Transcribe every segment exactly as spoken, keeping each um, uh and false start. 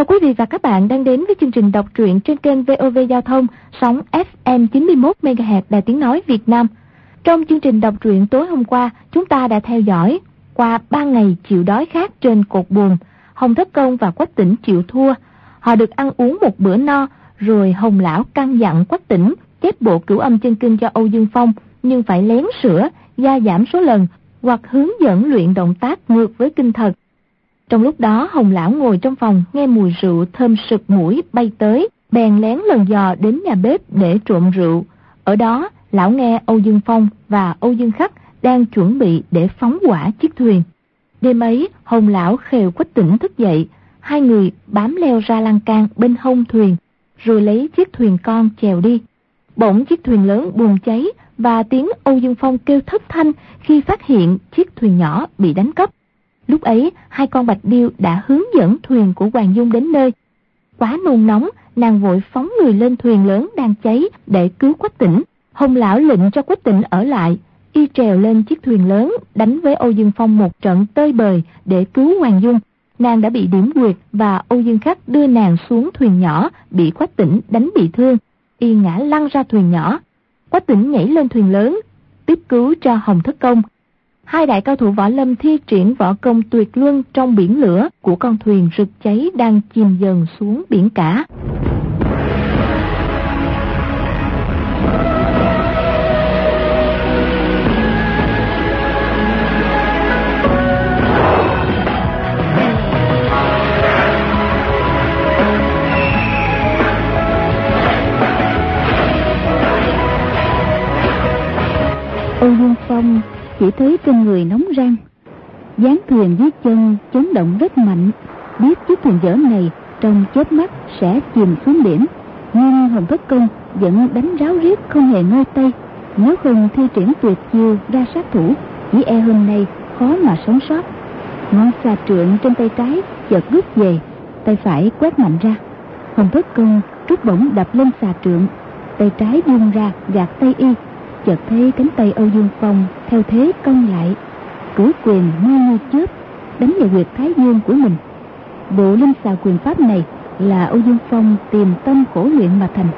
Chào quý vị và các bạn đang đến với chương trình đọc truyện trên kênh vê o vê Giao thông, sóng ép em chín mươi mốt mê ga héc Đài Tiếng Nói Việt Nam. Trong chương trình đọc truyện tối hôm qua, chúng ta đã theo dõi qua ba ngày chịu đói khát trên cột buồm. Hồng Thất Công và Quách Tĩnh chịu thua. Họ được ăn uống một bữa no, rồi Hồng Lão căn dặn Quách Tĩnh chép bộ Cửu Âm Chân Kinh cho Âu Dương Phong, nhưng phải lén sửa, gia giảm số lần hoặc hướng dẫn luyện động tác ngược với kinh thật. Trong lúc đó, Hồng Lão ngồi trong phòng nghe mùi rượu thơm sực mũi bay tới, bèn lén lần dò đến nhà bếp để trộm rượu. Ở đó, lão nghe Âu Dương Phong và Âu Dương Khắc đang chuẩn bị để phóng hỏa chiếc thuyền. Đêm ấy, Hồng Lão khều Quách Tĩnh thức dậy, hai người bám leo ra lan can bên hông thuyền, rồi lấy chiếc thuyền con chèo đi. Bỗng chiếc thuyền lớn bùng cháy và tiếng Âu Dương Phong kêu thất thanh khi phát hiện chiếc thuyền nhỏ bị đánh cắp. Lúc ấy, hai con bạch điêu đã hướng dẫn thuyền của Hoàng Dung đến nơi. Quá nôn nóng, nàng vội phóng người lên thuyền lớn đang cháy để cứu Quách Tĩnh. Hồng Lão lệnh cho Quách Tĩnh ở lại, y trèo lên chiếc thuyền lớn đánh với Âu Dương Phong một trận tơi bời để cứu Hoàng Dung. Nàng đã bị điểm quyệt và Âu Dương Khắc đưa nàng xuống thuyền nhỏ, bị Quách Tĩnh đánh bị thương, y ngã lăn ra thuyền nhỏ. Quách Tĩnh nhảy lên thuyền lớn, tiếp cứu cho Hồng Thất Công. Hai đại cao thủ võ lâm thi triển võ công tuyệt luân trong biển lửa của con thuyền rực cháy đang chìm dần xuống biển cả. Âu Dương Phong chỉ thấy trên người nóng rang, dáng thuyền dưới chân chấn động rất mạnh, biết chiếc thuyền dở này trong chớp mắt sẽ chìm xuống biển. Nhưng Hồng Thất Công vẫn đánh ráo riết không hề ngơi tay, nếu không thi triển tuyệt chiêu ra sát thủ, chỉ e hôm nay khó mà sống sót. Ngón xà trượng trên tay trái chợt rút về, tay phải quét mạnh ra. Hồng Thất Công rút bổng đập lên xà trượng, tay trái vung ra gạt tay y. Chợt thấy cánh tay Âu Dương Phong theo thế cong lại, cử quyền mau như chớp đánh vào huyệt thái dương của mình. Bộ linh xà quyền pháp này là Âu Dương Phong tìm tâm khổ luyện mà thành,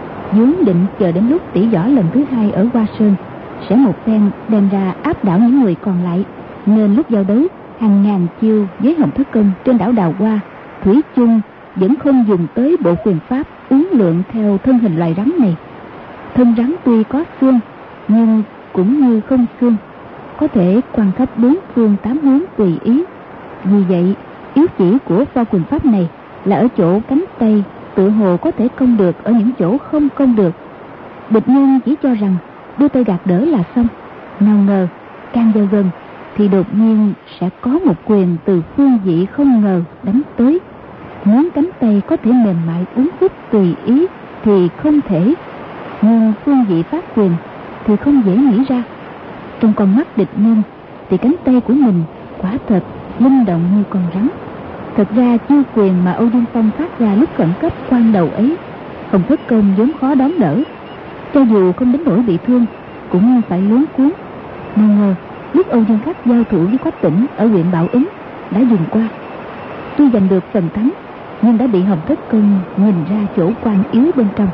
vốn định chờ đến lúc tỉ võ lần thứ hai ở Hoa Sơn sẽ một phen đem ra áp đảo những người còn lại, nên lúc giao đấu hàng ngàn chiêu với Hồng Thất Công trên đảo Đào Hoa, thủy chung vẫn không dùng tới bộ quyền pháp uốn lượn theo thân hình loài rắn này. Thân rắn tuy có xương nhưng cũng như không xương, có thể quan khắp bốn phương tám hướng tùy ý. Vì vậy, yếu chỉ của pho quyền pháp này là ở chỗ cánh tay tự hồ có thể công được ở những chỗ không công được. Địch nhân chỉ cho rằng đưa tay gạt đỡ là xong, nào ngờ càng vào gần thì đột nhiên sẽ có một quyền từ phương vị không ngờ đánh tới. Muốn cánh tay có thể mềm mại uốn khúc tùy ý thì không thể, nhưng phương vị phát quyền thì không dễ nghĩ ra. Trong con mắt địch nhân thì cánh tay của mình quả thật linh động như con rắn. Thật ra chiêu quyền mà Âu Dương Phong phát ra lúc khẩn cấp quan đầu ấy, Hồng Thất Công vốn khó đón đỡ, cho dù không đến nỗi bị thương cũng phải luống cuống. Nào ngờ lúc Âu Dương Khắc giao thủ với Quách Tĩnh ở huyện Bảo Ứng đã dùng qua, tuy giành được phần thắng nhưng đã bị Hồng Thất Công nhìn ra chỗ quan yếu bên trong.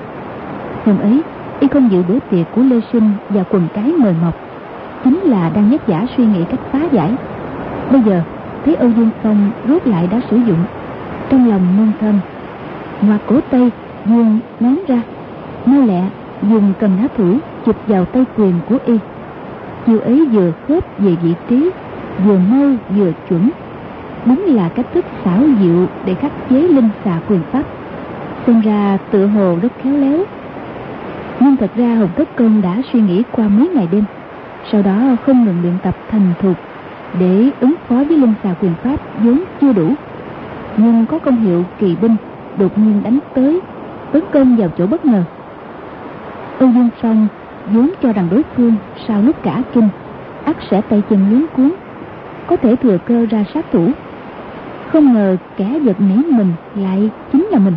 Hôm ấy y không dự bữa tiệc của Lê Sinh và quần cái mời mọc, chính là đang nhất giả suy nghĩ cách phá giải. Bây giờ thấy Âu Dương Phong rút lại đã sử dụng, trong lòng nôn thầm, ngoặt cổ tay vuông nón ra, mau lẹ dùng cầm nã thủ chụp vào tay quyền của y. Chiêu ấy vừa khớp về vị trí, vừa mau vừa chuẩn, đúng là cách thức xảo diệu để khắc chế linh xà quyền pháp, xem ra tựa hồ rất khéo léo. Nhưng thật ra Hồng Thất Công đã suy nghĩ qua mấy ngày đêm, sau đó không ngừng luyện tập thành thục để ứng phó với linh xà quyền pháp vốn chưa đủ. Nhưng có công hiệu kỳ binh đột nhiên đánh tới, tấn công vào chỗ bất ngờ. Âu Dương Phong vốn cho rằng đối phương sau lúc cả kinh ắt sẽ tay chân luống cuống, có thể thừa cơ ra sát thủ. Không ngờ kẻ giật nảy mình lại chính là mình.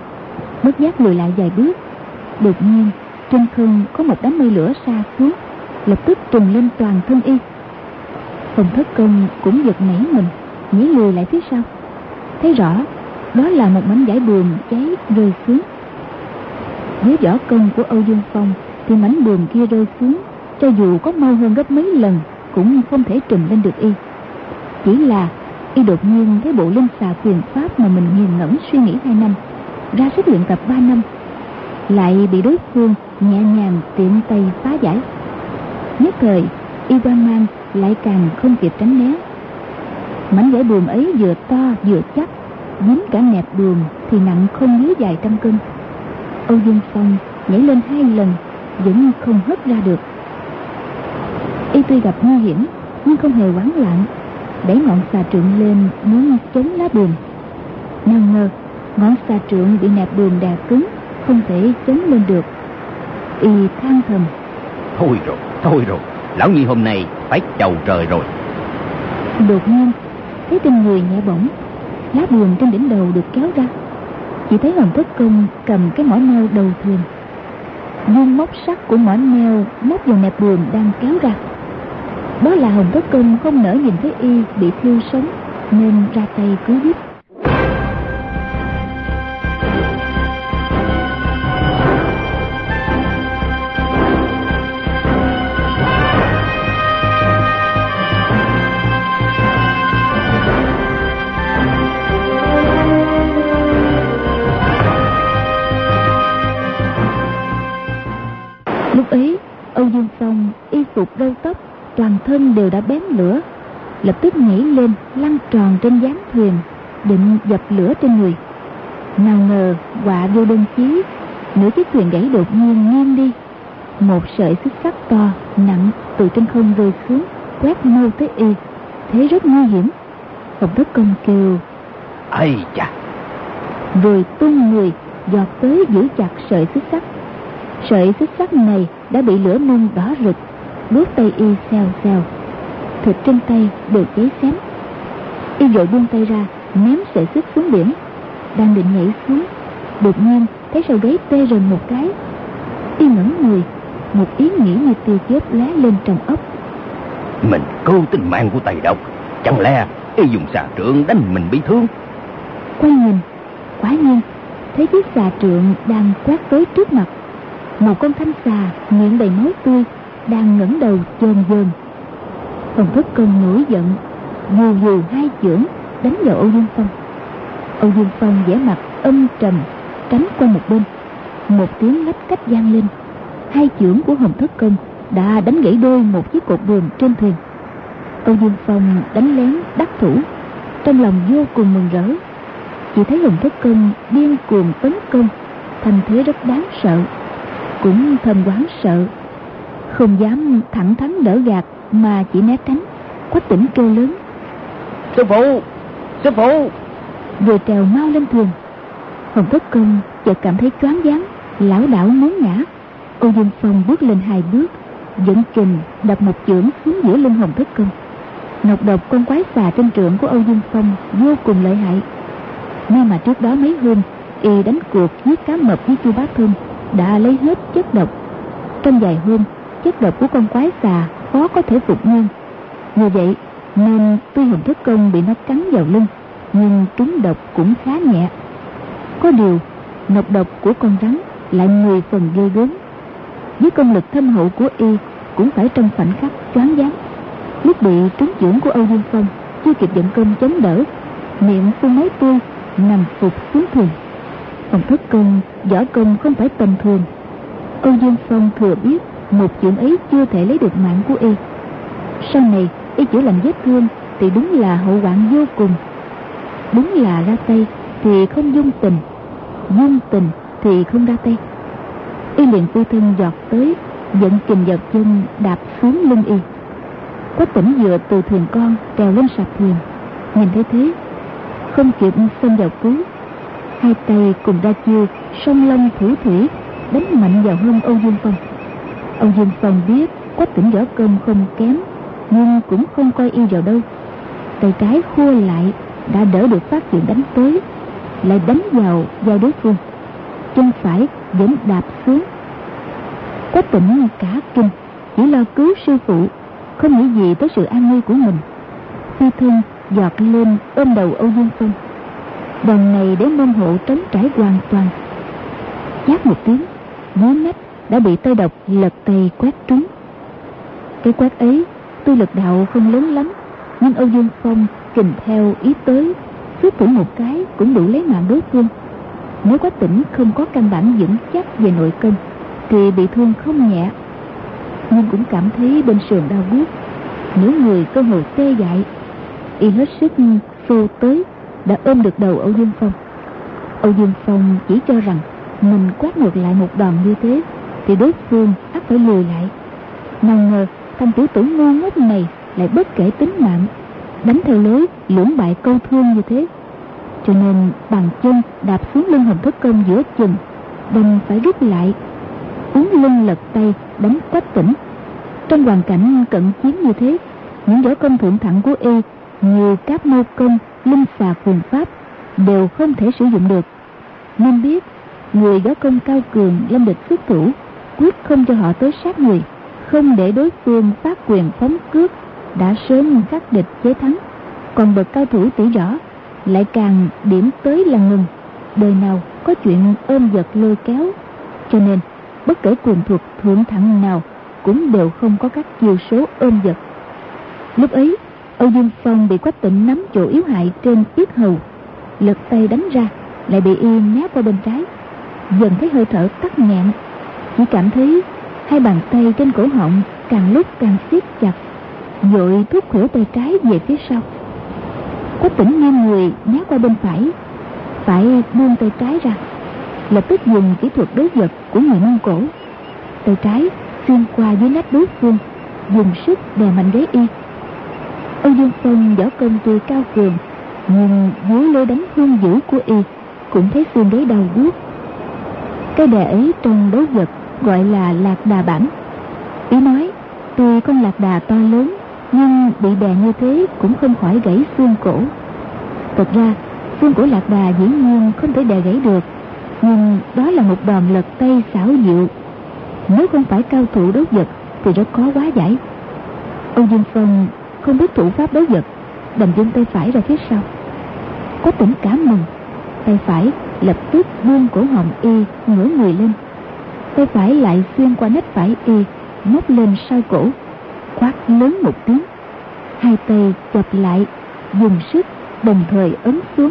Bất giác lùi lại vài bước, đột nhiên trên không có một đám mây lửa sa xuống, lập tức trùm lên toàn thân y. Hồng Thất Công cũng giật nảy mình, nhảy lùi lại phía sau, thấy rõ Đó là một mảnh vải buồm cháy rơi xuống. Với võ công của Âu Dương Phong thì mảnh buồm kia rơi xuống, cho dù có mau hơn gấp mấy lần cũng không thể trùm lên được y. Chỉ là y đột nhiên thấy bộ linh xà quyền pháp mà mình nghiền ngẫm suy nghĩ hai năm, ra sức luyện tập ba năm, lại bị đối phương nhẹ nhàng tiện tay phá giải. Nhất thời y hoang mang, lại càng không kịp tránh né. Mảnh vải buồm ấy vừa to vừa chắc, dính cả nẹp buồm thì nặng không dưới vài trăm cân. Âu Dương Phong nhảy lên hai lần vẫn không hất ra được. Y tuy gặp nguy hiểm nhưng không hề hoảng loạn, đẩy ngọn xà trượng lên muốn chống lá buồm. Nào ngờ ngọn xà trượng bị nẹp buồm đè cứng, không thể chống lên được. Y than thầm: Thôi rồi, thôi rồi, lão nhi hôm nay phải chầu trời rồi. Đột nhiên thấy trên người nhẹ bỗng, lá buồm trên đỉnh đầu được kéo ra. Chỉ thấy Hồng Thất Công cầm cái mỏ neo đầu thuyền, vuông móc sắt của mỏ neo móc vào nẹp buồm đang kéo ra. Đó là Hồng Thất Công không nỡ nhìn thấy y bị thiêu sống nên ra tay cứu giúp. Lúc ấy Âu Dương Phong y phục râu tóc toàn thân đều đã bén lửa, lập tức nhảy lên lăn tròn trên gián thuyền, định dập lửa trên người. Nào ngờ họa vô đơn chí, nửa chiếc thuyền gãy đột nhiên nghiêng đi, một sợi xích sắt to nặng từ trên không rơi xuống, quét mau tới y, thế rất nguy hiểm. Hồng Thất Công kêu: Ây chà! Rồi tung người giọt tới giữ chặt sợi xích sắt. Sợi xích sắt này đã bị lửa nung đỏ rực, đốt tay y xèo xèo, thịt trên tay đều cháy xém. Y vội buông tay ra, ném sợi xích xuống biển. Đang định nhảy xuống, đột nhiên thấy sau gáy tê rần một cái. Y ngẩng người, một ý nghĩ như tia chớp lóe lên trong óc: Mình cứu tính mạng của Tây Độc, chẳng lẽ y dùng xà trượng đánh mình bị thương? Quay nhìn, quả nhiên thấy chiếc xà trượng đang quét tới trước mặt. Một con thanh xà miệng đầy máu tươi đang ngẩng đầu chơn chơn. Hồng Thất Công nổi giận, vù vù hai chưởng đánh vào Âu Dương Phong. Âu Dương Phong vẻ mặt âm trầm tránh qua một bên. Một tiếng lách cách vang lên, hai chưởng của Hồng Thất Công đã đánh gãy đôi một chiếc cột buồm trên thuyền. Âu Dương Phong đánh lén đắc thủ, trong lòng vô cùng mừng rỡ. Chỉ thấy Hồng Thất Công điên cuồng tấn công, thành thế rất đáng sợ, cũng thầm hoảng sợ, không dám thẳng thắn đỡ gạt mà chỉ né tránh. Quách Tĩnh kêu lớn: Sư phụ! Sư phụ! Vừa trèo mau lên thuyền. Hồng Thất Công chợt cảm thấy choáng váng, lảo đảo muốn ngã. Âu Dương Phong bước lên hai bước, dẫn kình đập một chưởng xuống giữa lưng Hồng Thất Công. Nọc độc con quái xà trên trượng của Âu Dương Phong vô cùng lợi hại. Nhưng mà trước đó mấy hôm y đánh cuộc giết cá mập với Chu Bá Thông đã lấy hết chất độc. Trong vài hôm, chất độc của con quái xà khó có thể phục nguyên. Như vậy nên tuy Hồng Thất Công bị nó cắn vào lưng, nhưng trúng độc cũng khá nhẹ. Có điều nọc độc của con rắn lại mười phần ghê gớm. Với công lực thâm hậu của y cũng phải trong khoảnh khắc choáng váng. Lúc bị trúng chưởng của Âu Dương Phong, chưa kịp vận công chống đỡ, miệng phun máu tươi, nằm phục xuống thuyền. Hồng Thất Công võ công không phải tầm thường. Âu Dương Phong thừa biết một chưởng ấy chưa thể lấy được mạng của y. Sau này y chữa lành vết thương thì đúng là hậu hoạn vô cùng. Đúng là ra tay thì không dung tình, dung tình thì không ra tay. Y liền phi thân giọt tới, dẫn kình vào chân đạp xuống lưng y. Quách Tĩnh vừa từ thuyền con trèo lên sạp thuyền, nhìn thấy thế không kịp xông vào cứu, hai tay cùng ra chiêu song long thủ thủy đánh mạnh vào hông Âu Dương Phong. Âu Dương Phong biết Quách Tĩnh võ công không kém, nhưng cũng không coi y vào đâu. Tay trái khua lại đã đỡ được phát hiện đánh tới, lại đánh vào vào đối phương. Chân phải vẫn đạp xuống. Quách Tĩnh cả kinh, chỉ lo cứu sư phụ, không nghĩ gì tới sự an nguy của mình. Phi thân giọt lên ôm đầu Âu Dương Phong. Đòn này để môn hộ trống trải hoàn toàn. Chát một tiếng, dưới nách đã bị tay độc lật tay quét trúng. Cái quét ấy tuy lực đạo không lớn lắm, nhưng Âu Dương Phong kình theo ý tới, xuất thủ một cái cũng đủ lấy mạng đối phương. Nếu Quách Tĩnh không có căn bản vững chắc về nội công thì bị thương không nhẹ, nhưng cũng cảm thấy bên sườn đau buốt, nửa người cơ hồ tê dại. Y hết sức xô tới, đã ôm được đầu Âu Dương Phong. Âu Dương Phong chỉ cho rằng mình quát ngược lại một đòn như thế thì đối phương ắt phải lùi lại. Nào ngờ thằng tiểu tử ngu ngốc này lại bất kể tính mạng, đánh theo lối lưỡng bại câu thương như thế, cho nên bàn chân đạp xuống lưng Hồng Thất Công giữa chừng, đành phải rút lại, uốn lưng lật tay đánh Quách Tĩnh. Trong hoàn cảnh cận chiến như thế, những võ công thượng thặng của y như Cáp Mâu Công, Linh Xà Quyền Pháp đều không thể sử dụng được. Nên biết người võ công cao cường lâm địch xuất thủ, quyết không cho họ tới sát người, không để đối phương phát quyền phóng cước, đã sớm khắc địch chế thắng. Còn bậc cao thủ tỷ võ lại càng điểm tới là ngừng, đời nào có chuyện ôm giật lôi kéo, cho nên bất kể quyền thuật thượng thặng nào cũng đều không có các chiêu số ôm giật. Lúc ấy Âu Dương Phong bị Quách Tĩnh nắm chỗ yếu hại trên yết hầu, lật tay đánh ra, lại bị y né qua bên trái. Dần thấy hơi thở tắc nghẹn, chỉ cảm thấy hai bàn tay trên cổ họng càng lúc càng siết chặt, vội thúc khuỷu tay trái về phía sau. Quách Tĩnh nghiêng người né qua bên phải, phải buông tay trái ra, lập tức dùng kỹ thuật đối vật của người Mông Cổ, tay trái xuyên qua dưới nách đối phương, dùng sức đè mạnh gáy y. Âu Dương Phong võ công tuy cao cường, nhưng dưới lối đánh hung dữ của y cũng thấy xương gáy đau buốt. Cái đè ấy trong đấu vật gọi là lạc đà bản. Ý nói tuy con lạc đà to lớn, nhưng bị đè như thế cũng không khỏi gãy xương cổ. Thật ra xương cổ lạc đà dĩ nhiên không thể đè gãy được, nhưng đó là một đòn lật tay xảo diệu, nếu không phải cao thủ đấu vật thì rất khó hóa giải. Âu Dương Phong không biết thủ pháp đấu vật, đành vung tay phải ra phía sau. Quách Tĩnh cả mừng, tay phải lập tức buông cổ họng y, ngửa người lên, tay phải lại xuyên qua nách phải y, móc lên sau cổ, quát lớn một tiếng, hai tay chập lại, dùng sức đồng thời ấn xuống.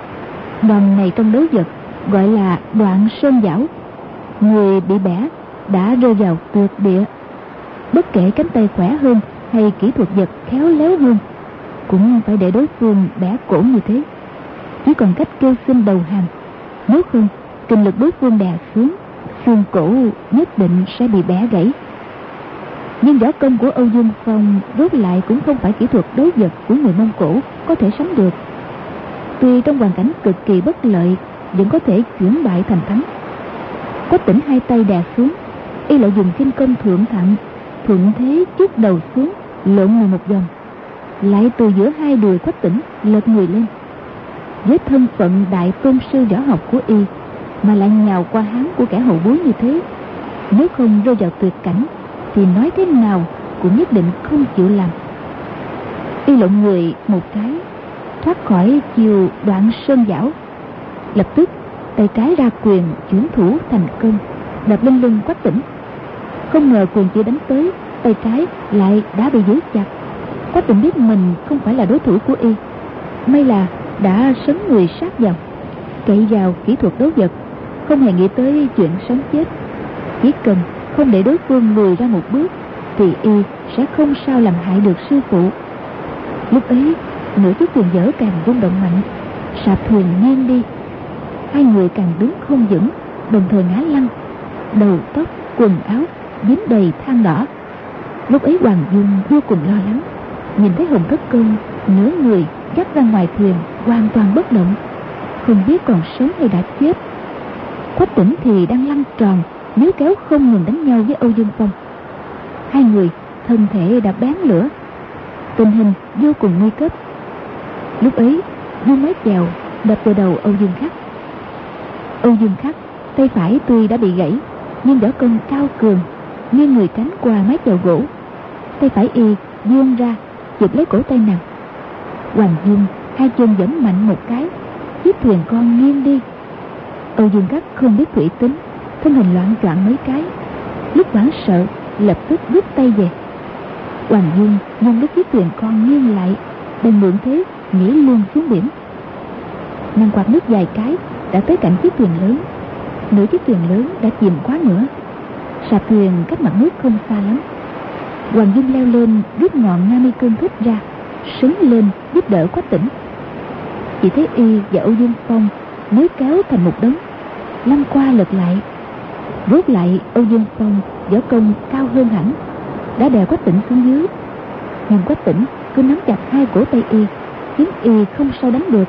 Đòn này trong đấu vật gọi là đoạn sơn giảo. Người bị bẻ đã rơi vào tuyệt địa, bất kể cánh tay khỏe hơn hay kỹ thuật vật khéo léo hơn, cũng phải để đối phương bẻ cổ như thế. Chỉ còn cách kêu xin đầu hàng, nếu không kinh lực đối phương đè xuống, xương cổ nhất định sẽ bị bẻ gãy. Nhưng võ công của Âu Dương Phong rốt lại cũng không phải kỹ thuật đối vật của người Mông Cổ có thể sánh được. Tuy trong hoàn cảnh cực kỳ bất lợi, vẫn có thể chuyển bại thành thắng. Quách Tĩnh hai tay đè xuống, y lại dùng khinh công thượng thặng, thuận thế chút đầu xuống, lộn người một vòng, lại từ giữa hai đùi Quách Tĩnh lật người lên. Với thân phận đại tôn sư võ học của y mà lại nhào qua háng của kẻ hậu bối như thế, nếu không rơi vào tuyệt cảnh thì nói thế nào cũng nhất định không chịu làm. Y lộn người một cái, thoát khỏi chiều đoạn sơn giảo, lập tức tay trái ra quyền chuyển thủ thành công, đập lên lưng Quách Tĩnh. Không ngờ quyền chưa đánh tới, tay trái lại đã bị giữ chặt. Quách Tĩnh biết mình không phải là đối thủ của y, may là đã sấn người sát vào, cậy vào kỹ thuật đấu vật, không hề nghĩ tới chuyện sống chết. Chỉ cần không để đối phương lùi ra một bước thì y sẽ không sao làm hại được sư phụ. Lúc ấy nửa chiếc thuyền dở càng rung động mạnh, sạp thuyền nghiêng đi, hai người càng đứng không vững, đồng thời ngã lăn, đầu tóc quần áo dính đầy than đỏ. Lúc ấy Hoàng Dung vô cùng lo lắng, nhìn thấy Hồng Thất Công nửa người dắt ra ngoài thuyền, hoàn toàn bất động, không biết còn sống hay đã chết. Quách Tĩnh thì đang lăn tròn, níu kéo không ngừng đánh nhau với Âu Dương Phong. Hai người thân thể đã bén lửa, tình hình vô cùng nguy cấp. Lúc ấy vung mái chèo đập vào đầu Âu Dương Khắc. Âu Dương Khắc tay phải tuy đã bị gãy, nhưng võ công cao cường, nghiêng người tránh qua mái chèo gỗ, tay phải y vươn ra chụp lấy cổ tay nàng. Hoàng Dung hai chân giẫm mạnh một cái, chiếc thuyền con nghiêng đi. Âu Dương Cát không biết thủy tính, thân hình loạn choạng mấy cái, lúc hoảng sợ lập tức rút tay về. Hoàng Dương nhân lúc chiếc thuyền con nghiêng lại, bèn mượn thế nhảy luôn xuống biển. Ngang qua nước vài cái đã tới cạnh chiếc thuyền lớn. Nửa chiếc thuyền lớn đã chìm quá nữa, sạp thuyền cách mặt nước không xa lắm. Hoàng Dương leo lên, rút ngọn Nga Mi Cương Thích ra, sấn lên giúp đỡ Quách Tỉnh. Chỉ thấy y và Âu Dương Phong nếu kéo thành một đống, lăn qua lật lại. Rốt lại Âu Dương Phong võ công cao hơn hẳn, đã đè Quách Tỉnh xuống dưới. Nhưng Quách Tỉnh cứ nắm chặt hai cổ tay y, khiến y không sao đánh được.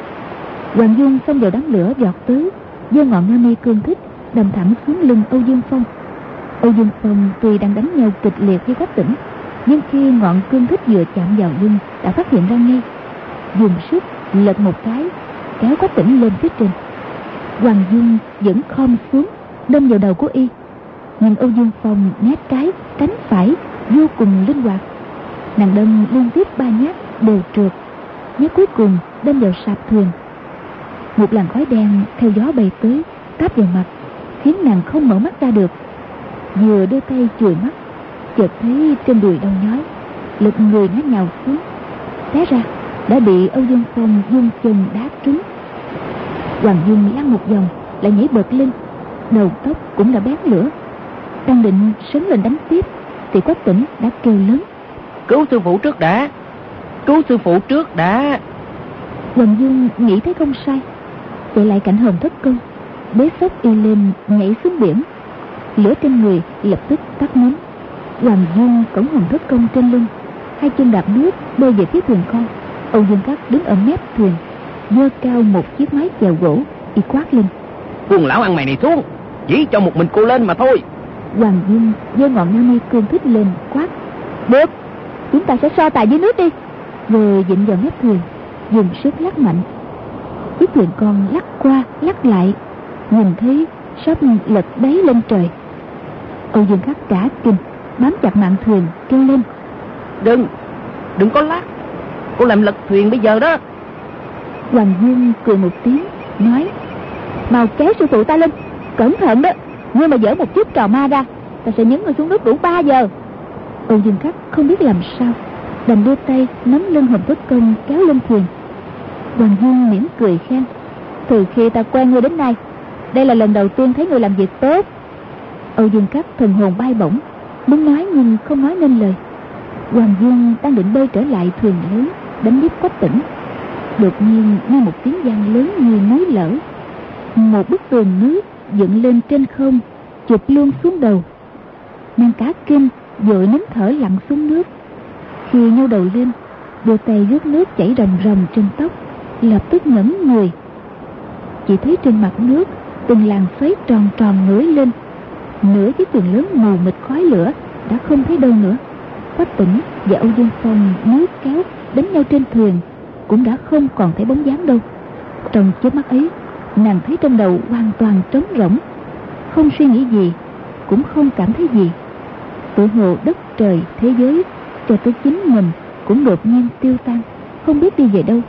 Hoàng Dương xông vào đám lửa vọt tới, giơ ngọn Nga Mi Cương Thích đâm thẳng xuống lưng Âu Dương Phong. Âu Dương Phong tuy đang đánh nhau kịch liệt với Quách Tỉnh, nhưng khi ngọn cương thích vừa chạm vào lưng đã phát hiện ra ngay, dùng sức lật một cái kéo Quách Tỉnh lên phía trên. Hoàng Dương vẫn khom xuống đâm vào đầu của y, nhưng Âu Dương Phong nhát cái cánh phải vô cùng linh hoạt, nàng đâm liên tiếp ba nhát đều trượt, nhát cuối cùng đâm vào sạp thuyền. Một làn khói đen theo gió bay tới táp vào mặt, khiến nàng không mở mắt ra được. Vừa đưa tay chùi mắt, chợt thấy trên đùi đau nhói, lật người ngã nhào xuống, té ra đã bị Âu Dương Phong dung chân đá trúng. Hoàng Dương lăn một vòng lại nhảy bật lên, đầu tóc cũng đã bén lửa, đang định sấn lên đánh tiếp thì Quách Tỉnh đã kêu lớn: Cứu sư phụ trước đã, cứu sư phụ trước đã. Hoàng Dương nghĩ thấy không sai, chạy lại cạnh Hồng Thất Công, bế xốc y lên nhảy xuống biển. Lửa trên người lập tức tắt ngấm. Hoàng Dương cõng Hồng Thất Công trên lưng, hai chân đạp nước bơi về phía thuyền con. Âu Dương Cát đứng ở mép thuyền, giơ cao một chiếc mái chèo gỗ, y quát lên: Buông lão ăn mày này xuống, chỉ cho một mình cô lên mà thôi. Hoàng Dương giơ ngọn Nga Mi Cương Thích lên quát: Được, chúng ta sẽ so tài dưới nước đi. Rồi vịn vào mép thuyền, dùng sức lắc mạnh. Chiếc thuyền con lắc qua lắc lại, nhìn thấy sắp lật đáy lên trời. Âu Dương Cát cả kinh, bám chặt mạn thuyền kêu lên: Đừng, đừng có lắc, cô làm lật thuyền bây giờ đó. Hoàng Dương cười một tiếng, nói: Mau kéo sư phụ ta lên, cẩn thận đó, ngươi mà dở một chút trò ma ra, ta sẽ nhấn ngươi xuống nước đủ ba giờ. Âu Dương Cát không biết làm sao, đành đưa tay nắm lưng Hồng Thất Công kéo lên thuyền. Hoàng Dương mỉm cười khen: Từ khi ta quen ngươi đến nay, đây là lần đầu tiên thấy ngươi làm việc tốt. Âu Dương Cát thần hồn bay bổng, muốn nói nhưng không nói nên lời. Hoàng Dương đang định bơi trở lại thuyền lớn đánh giúp Quách Tỉnh, đột nhiên nghe một tiếng vang lớn như núi lở. Một bức tường nước dựng lên trên không, chụp luôn xuống đầu. Nàng cả kinh vội nín thở lặn xuống nước. Khi nhô đầu lên, đưa tay rước nước chảy ròng ròng trên tóc, lập tức ngẩng người. Chỉ thấy trên mặt nước từng làn xoáy tròn tròn ngửa lên, nửa chiếc thuyền lớn mù mịt khói lửa đã không thấy đâu nữa. Quách Tỉnh và Âu Dương Phong níu kéo đánh nhau trên thuyền cũng đã không còn thấy bóng dáng đâu. Trong chớp mắt ấy, nàng thấy trong đầu hoàn toàn trống rỗng, không suy nghĩ gì, cũng không cảm thấy gì. Tự hồ đất trời thế giới cho tới chính mình cũng đột nhiên tiêu tan, không biết đi về đâu.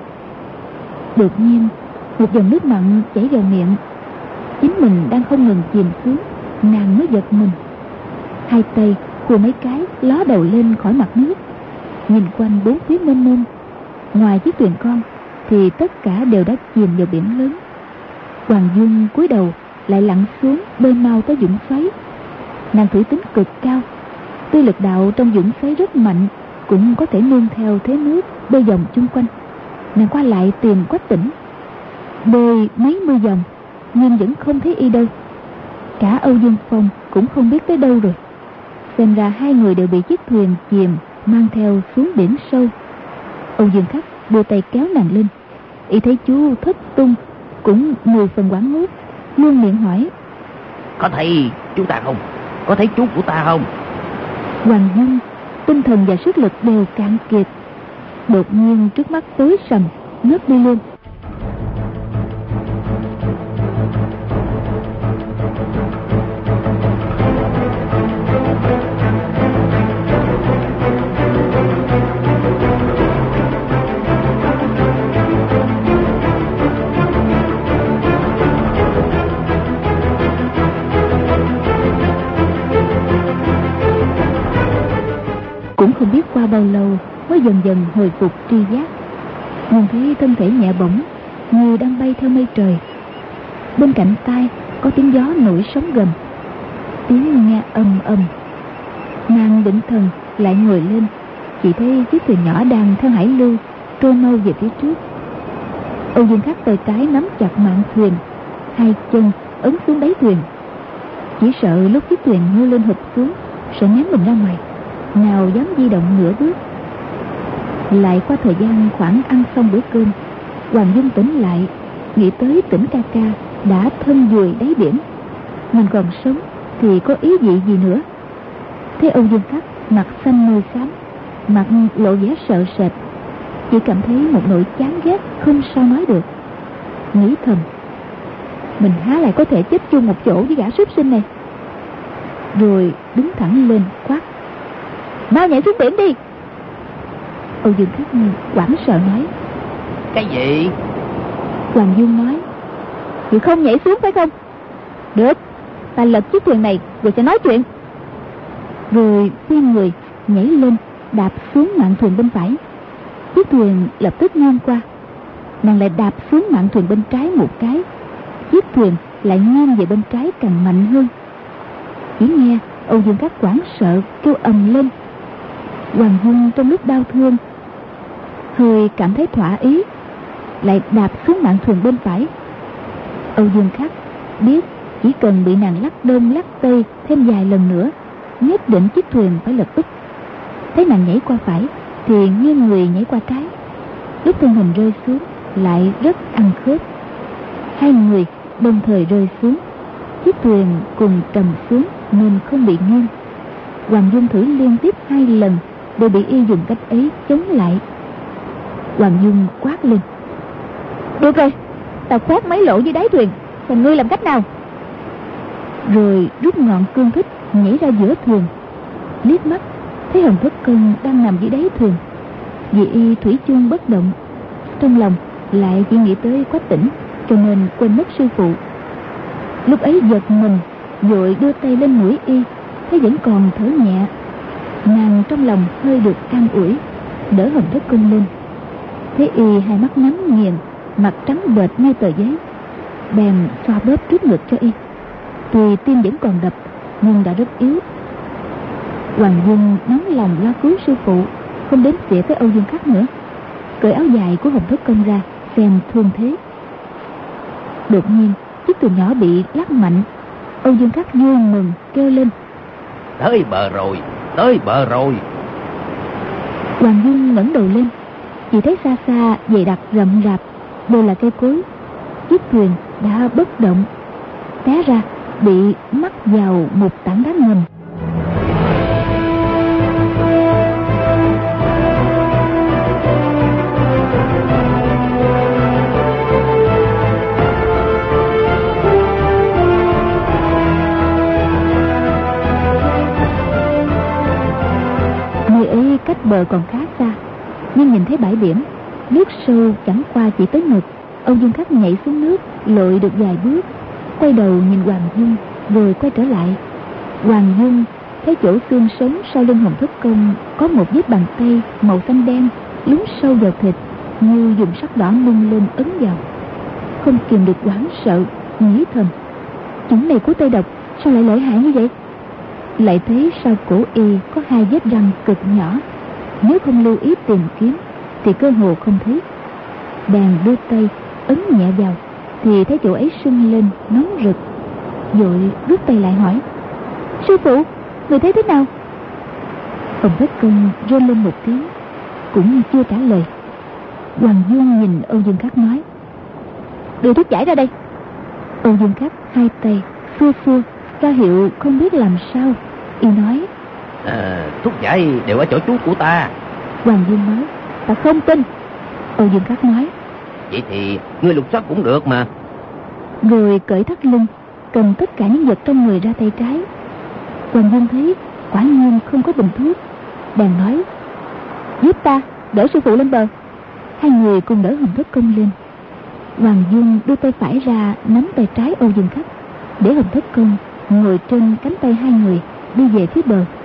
Đột nhiên một dòng nước mặn chảy vào miệng, chính mình đang không ngừng chìm xuống, nàng mới giật mình. Hai tay khua mấy cái ló đầu lên khỏi mặt nước, nhìn quanh bốn phía mênh mông. Ngoài chiếc thuyền con thì tất cả đều đã chìm vào biển lớn. Hoàng Dương cúi đầu lại lặn xuống bơi mau tới vũng xoáy. Nàng thủy tính cực cao, tuy lực đạo trong vũng xoáy rất mạnh, cũng có thể nương theo thế nước bơi vòng chung quanh. Nàng qua lại tìm Quách Tỉnh, bơi mấy mươi vòng nhưng vẫn không thấy y đâu. Cả Âu Dương Phong cũng không biết tới đâu rồi. Xem ra hai người đều bị chiếc thuyền chìm mang theo xuống biển sâu. Âu Dương Khắc đưa tay kéo nàng lên, y thấy chú thất tung cũng mười phần hoảng hốt, luôn miệng hỏi: Có thấy chú ta không? Có thấy chú của ta không? Hoàng Dương tinh thần và sức lực đều cạn kiệt, đột nhiên trước mắt tối sầm, ngất đi luôn. bao lâu mới dần dần hồi phục tri giác, nhưng thấy thân thể nhẹ bổng như đang bay theo mây trời. Bên cạnh tai có tiếng gió nổi sóng gầm, tiếng nghe ầm ầm. Nàng định thần lại ngồi lên, chỉ thấy chiếc thuyền nhỏ đang theo hải lưu trôi mau về phía trước. Âu Dương Khắc tay trái nắm chặt mạn thuyền, hai chân ấn xuống đáy thuyền, chỉ sợ lúc chiếc thuyền ngư lên hụp xuống sẽ ném mình ra ngoài, nào dám di động nửa bước. Lại qua thời gian khoảng ăn xong bữa cơm, Hoàng Dung tỉnh lại, nghĩ tới Tỉnh ca ca đã thân vùi đáy biển, mình còn sống thì có ý vị gì nữa. Thấy Âu Dương Khắc mặt xanh môi xám, mặt lộ vẻ sợ sệt, chỉ cảm thấy một nỗi chán ghét không sao nói được. Nghĩ thầm, mình há lại có thể chết chung một chỗ với gã súc sinh này. Rồi đứng thẳng lên quát, mau nhảy xuống biển đi. Âu Dương Khắc hoảng sợ nói, cái gì? Hoàng Dung nói, chị không nhảy xuống phải không? Được, ta lật chiếc thuyền này rồi sẽ nói chuyện. Rồi phi người nhảy lên, đạp xuống mạn thuyền bên phải. Chiếc thuyền lập tức ngang qua. Nàng lại đạp xuống mạn thuyền bên trái một cái, chiếc thuyền lại ngang về bên trái càng mạnh hơn. Chỉ nghe Âu Dương Khắc hoảng sợ kêu ầm lên. Hoàng Dung trong lúc đau thương hơi cảm thấy thỏa ý, lại đạp xuống mạn thuyền bên phải. Âu Dương Khắc biết chỉ cần bị nàng lắc đông lắc tây thêm vài lần nữa, nhất định chiếc thuyền phải lật úp. Thấy nàng nhảy qua phải thì nghiêng người nhảy qua trái, lúc thân hình rơi xuống lại rất ăn khớp. Hai người đồng thời rơi xuống, chiếc thuyền cùng trầm xuống nên không bị nghiêng. Hoàng Dung thử liên tiếp hai lần đều bị y dùng cách ấy chống lại. Hoàng Dung quát lên, được rồi, ta khoét mấy lỗ dưới đáy thuyền, còn ngươi làm cách nào? Rồi rút ngọn cương thích nhảy ra giữa thuyền, liếc mắt thấy Hồng Thất Công đang nằm dưới đáy thuyền. Vì y thủy chung bất động, trong lòng lại chỉ nghĩ tới Quách Tỉnh, cho nên quên mất sư phụ. Lúc ấy giật mình, vội đưa tay lên mũi y, thấy vẫn còn thở nhẹ. Nàng trong lòng hơi được an ủi, đỡ Hồng Thất Công lên. Thấy y hai mắt nhắm nghiền, mặt trắng bệch như tờ giấy, bèn xoa bóp trước ngực cho y. Tuy tim vẫn còn đập nhưng đã rất yếu. Hoàng Dung nóng lòng lo cứu sư phụ, không đến xỉa tới Âu Dương Khắc nữa, cởi áo dài của Hồng Thất Công ra xem thương thế. Đột nhiên chiếc thuyền nhỏ bị lắc mạnh. Âu Dương Khắc vui mừng kêu lên, tới bờ rồi, tới bờ rồi. Hoàng Dung ngẩng đầu lên, chỉ thấy xa xa dày đặc rậm rạp đều là cây cối. Chiếc thuyền đã bất động, té ra bị mắc vào một tảng đá ngầm. Nơi ấy cách bờ còn khá xa, nhưng nhìn thấy bãi biển, nước sâu chẳng qua chỉ tới ngực. Âu Dương Khắc nhảy xuống nước, lội được vài bước, quay đầu nhìn Hoàng Dung rồi quay trở lại. Hoàng Dung thấy chỗ xương sống sau lưng Hồng Thất Công có một vết bàn tay màu xanh đen lún sâu vào thịt, như dùng sắt đỏ nung lên ấn vào. Không kìm được hoảng sợ, nghĩ thầm, chủng này của Tây Độc sao lại lợi hại như vậy? Lại thấy sau cổ y có hai vết răng cực nhỏ, nếu không lưu ý tìm kiếm thì cơ hồ không thấy. Bèn đưa tay ấn nhẹ vào thì thấy chỗ ấy sưng lên nóng rực, vội rút tay lại hỏi, sư phụ, người thấy thế nào? Hồng Thất Công rên lên một tiếng, cũng chưa trả lời. Hoàng Dung nhìn Âu Dương Khắc nói, đưa thuốc giải ra đây. Âu Dương Khắc hai tay xua xua ra hiệu không biết làm sao. Y nói, à, thuốc giải đều ở chỗ chú của ta. Hoàng Dung nói, ta không tin. Âu Dương Khắc nói, vậy thì ngươi lục soát cũng được mà. Rồi cởi thắt lưng, cầm tất cả những vật trong người ra tay trái. Hoàng Dung thấy quả nhiên không có bình thuốc, bèn nói, giúp ta đỡ sư phụ lên bờ. Hai người cùng đỡ Hồng Thất Công lên. Hoàng Dung đưa tay phải ra nắm tay trái Âu Dương Khắc, để Hồng Thất Công ngồi trên cánh tay hai người đi về phía bờ.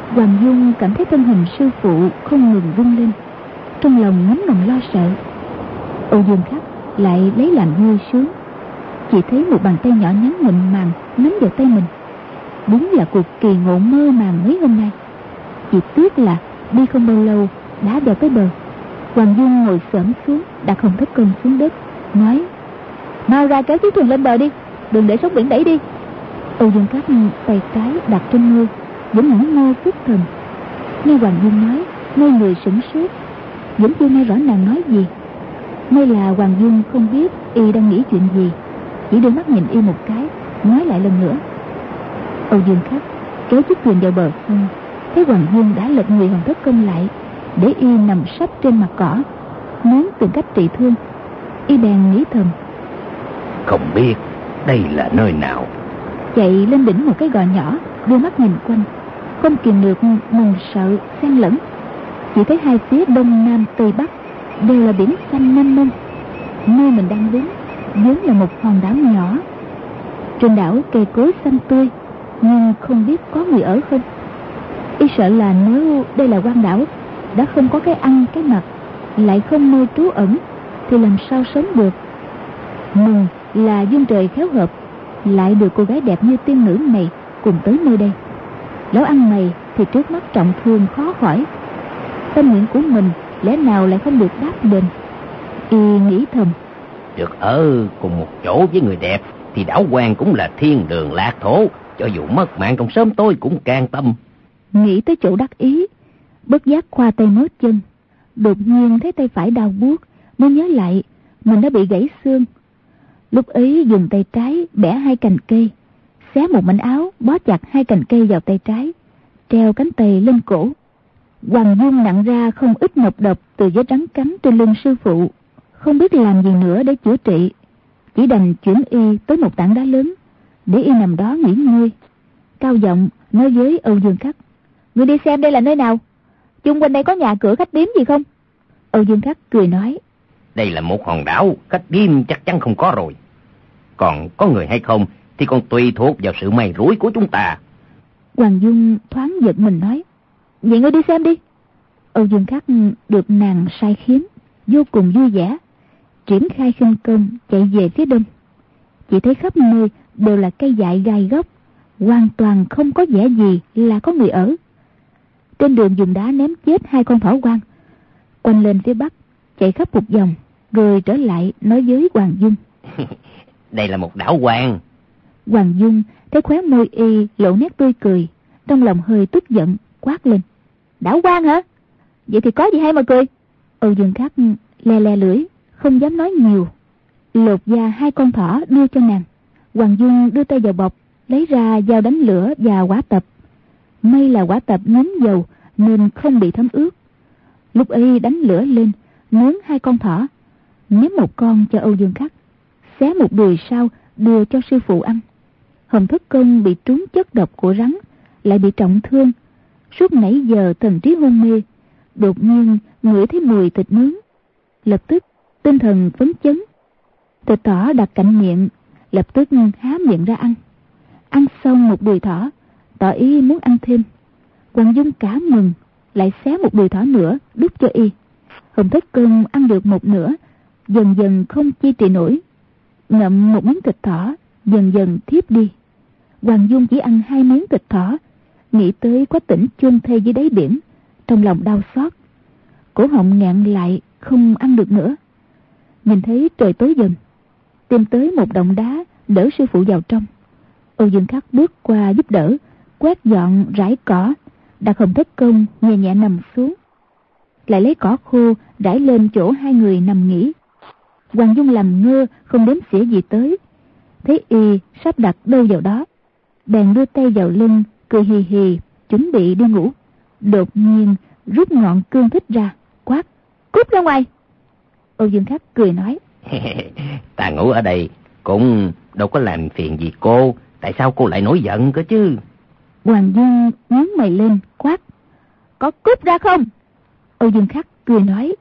Hoàng Dung cảm thấy thân hình sư phụ không ngừng rung lên, trong lòng ngấm ngầm lo sợ. Âu Dương Khắc lại lấy làm vui sướng, chỉ thấy một bàn tay nhỏ nhắn mịn màng nắm vào tay mình. Đúng là cuộc kỳ ngộ mơ màng mấy hôm nay. Chỉ tiếc là đi không bao lâu đã vào tới bờ. Hoàng Dung ngồi xổm xuống, đặt Hồng Thất Công xuống đất, nói: mau ra kéo chiếc thuyền lên bờ đi, đừng để sóng biển đẩy đi. Âu Dương Khắc tay trái đặt trên môi, vẫn ngẩn ngơ xuất thần. Nghe Hoàng Dung nói, ngây người sửng sốt, vẫn chưa nghe rõ nàng nói gì. May là Hoàng Dung không biết y đang nghĩ chuyện gì, chỉ đưa mắt nhìn y một cái, nói lại lần nữa. Âu Dương Khắc kéo chiếc thuyền vào bờ sông, thấy Hoàng Dung đã lật người Hồng Thất Công lại, để y nằm sấp trên mặt cỏ, muốn tìm cách trị thương. Y bèn nghĩ thầm: không biết đây là nơi nào. Chạy lên đỉnh một cái gò nhỏ, đưa mắt nhìn quanh, không kìm được mừng sợ xen lẫn. Chỉ thấy hai phía đông nam tây bắc đều là biển xanh mênh mông. Nơi mình đang đứng vốn là một hòn đảo nhỏ. Trên đảo cây cối xanh tươi, nhưng không biết có người ở không. Y sợ là nếu đây là quan đảo, đã không có cái ăn cái mặc, lại không nơi trú ẩn, thì làm sao sống được. Mừng là duyên trời khéo hợp, lại được cô gái đẹp như tiên nữ này cùng tới nơi đây. Lão ăn mày thì trước mắt trọng thương khó khỏi, tâm nguyện của mình lẽ nào lại không được đáp đền. Y nghĩ thầm: được ở cùng một chỗ với người đẹp thì đảo quan cũng là thiên đường lạc thổ, cho dù mất mạng trong sớm tối cũng can tâm. Nghĩ tới chỗ đắc ý, bất giác khoa tay múa chân, đột nhiên thấy tay phải đau buốt, mới nhớ lại mình đã bị gãy xương. Lúc ấy dùng tay trái bẻ hai cành cây, xé một mảnh áo, bó chặt hai cành cây vào tay trái, treo cánh tay lên cổ. Hoàng Dung nặng ra không ít nọc độc từ vết rắn cắn trên lưng sư phụ, không biết làm gì nữa để chữa trị, chỉ đành chuyển y tới một tảng đá lớn để y nằm đó nghỉ ngơi. Cao giọng nói với Âu Dương Khắc: người đi xem đây là nơi nào, chung quanh đây có nhà cửa khách điếm gì không? Âu Dương Khắc cười nói: đây là một hòn đảo, khách điếm chắc chắn không có rồi. Còn có người hay không thì còn tùy thuộc vào sự may rủi của chúng ta. Hoàng Dung thoáng giật mình nói: vậy ngươi đi xem đi. Âu Dương Khắc được nàng sai khiến, vô cùng vui vẻ, triển khai khinh công chạy về phía đông. Chỉ thấy khắp nơi đều là cây dại gai góc, hoàn toàn không có vẻ gì là có người ở. Trên đường dùng đá ném chết hai con thỏ hoang, quanh lên phía bắc, chạy khắp một vòng, rồi trở lại nói với Hoàng Dung: đây là một đảo hoang. Hoàng Dung thấy khóe môi y lộ nét tươi cười, trong lòng hơi tức giận, quát lên: đảo hoang hả? Vậy thì có gì hay mà cười? Âu Dương Khắc le le lưỡi, không dám nói nhiều, lột da hai con thỏ đưa cho nàng. Hoàng Dung đưa tay vào bọc, lấy ra dao đánh lửa và quả tập. May là quả tập nhúng dầu nên không bị thấm ướt. Lúc ấy đánh lửa lên, nướng hai con thỏ, ném một con cho Âu Dương Khắc, xé một đùi sau đưa cho sư phụ ăn. Hồng Thất Công bị trúng chất độc của rắn, lại bị trọng thương, suốt nãy giờ thần trí hôn mê, đột nhiên ngửi thấy mùi thịt nướng, lập tức tinh thần phấn chấn. Thịt thỏ đặt cạnh miệng, lập tức há miệng ra ăn. Ăn xong một đùi thỏ, tỏ ý muốn ăn thêm. Hoàng Dung cả mừng, lại xé một đùi thỏ nữa đút cho y. Hồng Thất Công ăn được một nửa, dần dần không chi trì nổi, ngậm một miếng thịt thỏ, dần dần thiếp đi. Hoàng Dung chỉ ăn hai miếng thịt thỏ, nghĩ tới Quách Tỉnh chôn thây dưới đáy biển, trong lòng đau xót, cổ họng nghẹn lại không ăn được nữa. Nhìn thấy trời tối dần, tìm tới một động đá đỡ sư phụ vào trong. Âu Dương Khắc bước qua giúp đỡ, quét dọn rải cỏ, đặt Hồng Thất Công nhẹ nhẹ nằm xuống, lại lấy cỏ khô rải lên chỗ hai người nằm nghỉ. Hoàng Dung làm ngơ không đếm xỉa gì tới, thấy y sắp đặt đâu vào đó, bèn đưa tay vào lưng, cười hì hì chuẩn bị đi ngủ. Đột nhiên rút ngọn cương thích ra, quát: cút ra ngoài. Âu Dương Khắc cười nói: ta ngủ ở đây cũng đâu có làm phiền gì cô, tại sao cô lại nổi giận cơ chứ? Hoàng Dung nhướng mày lên, quát: có cút ra không? Âu Dương Khắc cười nói: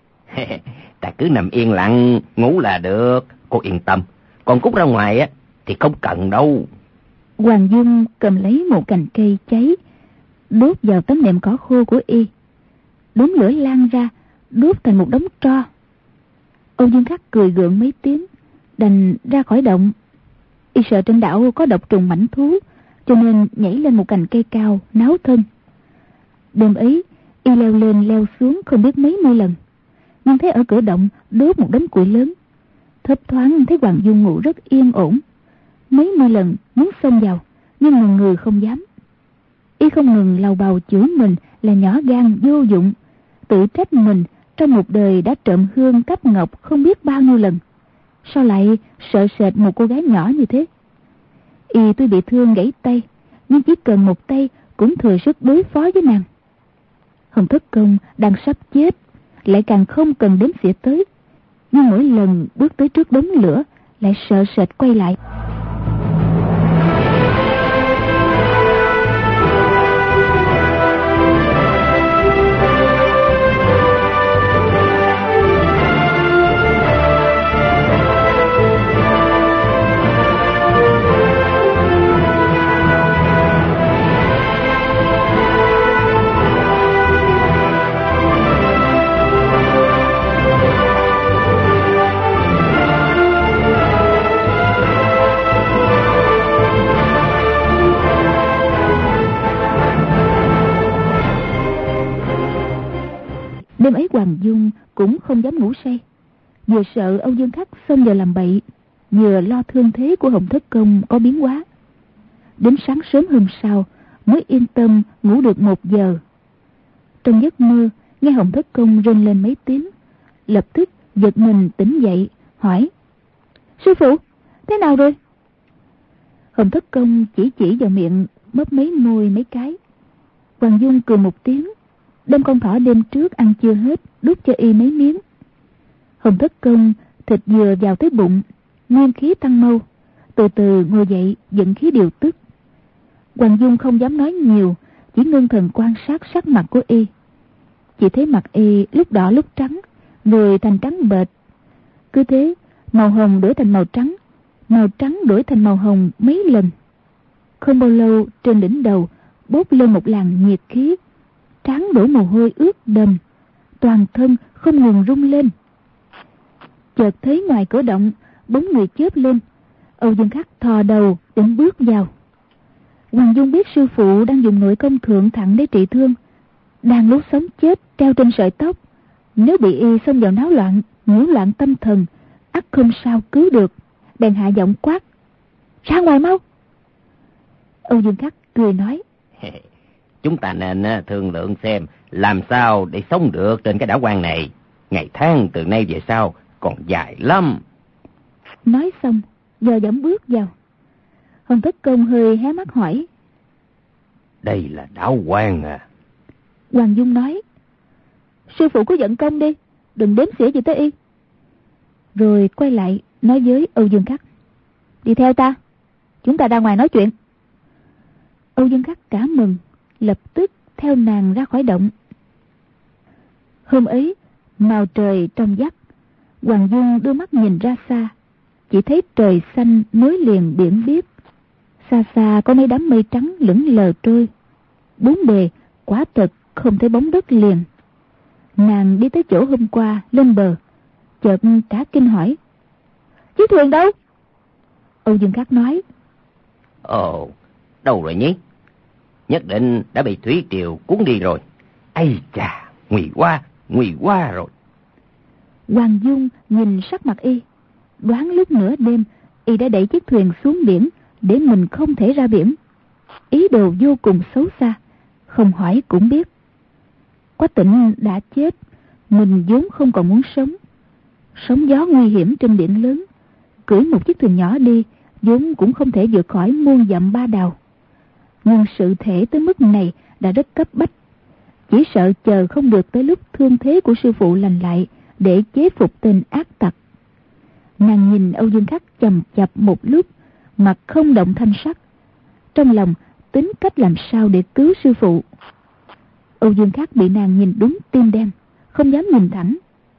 ta cứ nằm yên lặng ngủ là được, cô yên tâm, còn cút ra ngoài á thì không cần đâu. Hoàng Dung cầm lấy một cành cây cháy, đốt vào tấm nệm cỏ khô của y. Đốm lửa lan ra, đốt thành một đống tro. Âu Dương Khắc cười gượng mấy tiếng, đành ra khỏi động. Y sợ trên đảo có độc trùng mãnh thú, cho nên nhảy lên một cành cây cao náo thân. Đêm ấy y leo lên leo xuống không biết mấy mươi lần, nhưng thấy ở cửa động đốt một đống củi lớn. Thấp thoáng thấy Hoàng Dung ngủ rất yên ổn. Mấy mươi lần muốn xông vào, nhưng người người không dám. Y không ngừng lầu bầu chửi mình là nhỏ gan vô dụng, tự trách mình trong một đời đã trộm hương cắp ngọc không biết bao nhiêu lần, sao lại sợ sệt một cô gái nhỏ như thế. Y tuy bị thương gãy tay, nhưng chỉ cần một tay cũng thừa sức đối phó với nàng. Hồng Thất Công đang sắp chết, lại càng không cần đếm xỉa tới, nhưng mỗi lần bước tới trước đống lửa lại sợ sệt quay lại. Đêm ấy Hoàng Dung cũng không dám ngủ say, vừa sợ Âu Dương Khắc xông vào làm bậy, vừa lo thương thế của Hồng Thất Công có biến hóa. Đến sáng sớm hôm sau mới yên tâm ngủ được một giờ. Trong giấc mơ nghe Hồng Thất Công rên lên mấy tiếng, lập tức giật mình tỉnh dậy hỏi: Sư phụ, thế nào rồi? Hồng Thất Công chỉ chỉ vào miệng mấp mấy môi mấy cái. Hoàng Dung cười một tiếng, đem con thỏ đêm trước ăn chưa hết đút cho y mấy miếng. Hồng Thất Công thịt vừa vào tới bụng, nguyên khí tăng mau, từ từ ngồi dậy dẫn khí điều tức. Hoàng Dung không dám nói nhiều, chỉ ngưng thần quan sát sắc mặt của y. Chỉ thấy mặt y lúc đỏ lúc trắng, người thành trắng bệch. Cứ thế màu hồng đổi thành màu trắng, màu trắng đổi thành màu hồng mấy lần. Không bao lâu trên đỉnh đầu bốc lên một làn nhiệt khí, trán đổ mồ hôi ướt đầm, toàn thân không ngừng rung lên. Chợt thấy ngoài cửa động bóng người chớp lên, Âu Dương Khắc thò đầu định bước vào. Hoàng Dung biết sư phụ đang dùng nội công thượng thặng để trị thương, đang lúc sống chết treo trên sợi tóc, nếu bị y xông vào náo loạn, nhiễu loạn tâm thần, ắt không sao cứu được, bèn hạ giọng quát: Ra ngoài mau! Âu Dương Khắc cười nói: Chúng ta nên thương lượng xem làm sao để sống được trên cái đảo quan này. Ngày tháng từ nay về sau còn dài lắm. Nói xong giờ dẫm bước vào. Hồng Thất Công hơi hé mắt hỏi: Đây là đảo quan à? Hoàng Dung nói: Sư phụ cứ giận công đi, đừng đếm xỉa gì tới y. Rồi quay lại nói với Âu Dương Khắc: Đi theo ta, chúng ta ra ngoài nói chuyện. Âu Dương Khắc cả mừng, lập tức theo nàng ra khỏi động. Hôm ấy màu trời trong vắt, Hoàng Dung đưa mắt nhìn ra xa, chỉ thấy trời xanh nối liền biển biếc. Xa xa có mấy đám mây trắng lững lờ trôi, bốn bề quả thật không thấy bóng đất liền. Nàng đi tới chỗ hôm qua lên bờ, chợt cả kinh hỏi: Chiếc thuyền đâu? Âu Dương Khắc nói: Ồ, đâu rồi nhỉ? Nhất định đã bị thủy triều cuốn đi rồi. Ây chà, nguy quá, nguy quá rồi. Hoàng Dung nhìn sắc mặt y, đoán lúc nửa đêm y đã đẩy chiếc thuyền xuống biển để mình không thể ra biển. Ý đồ vô cùng xấu xa, không hỏi cũng biết. Quách Tịnh đã chết, mình vốn không còn muốn sống. Sóng gió nguy hiểm trên biển lớn, cưỡi một chiếc thuyền nhỏ đi vốn cũng không thể vượt khỏi muôn dặm ba đào. Nhưng sự thể tới mức này đã rất cấp bách, chỉ sợ chờ không được tới lúc thương thế của sư phụ lành lại để chế phục tên ác tặc. Nàng nhìn Âu Dương Khắc chầm chập một lúc, mặt không động thanh sắc, trong lòng tính cách làm sao để cứu sư phụ. Âu Dương Khắc bị nàng nhìn đúng tim đen, không dám nhìn thẳng.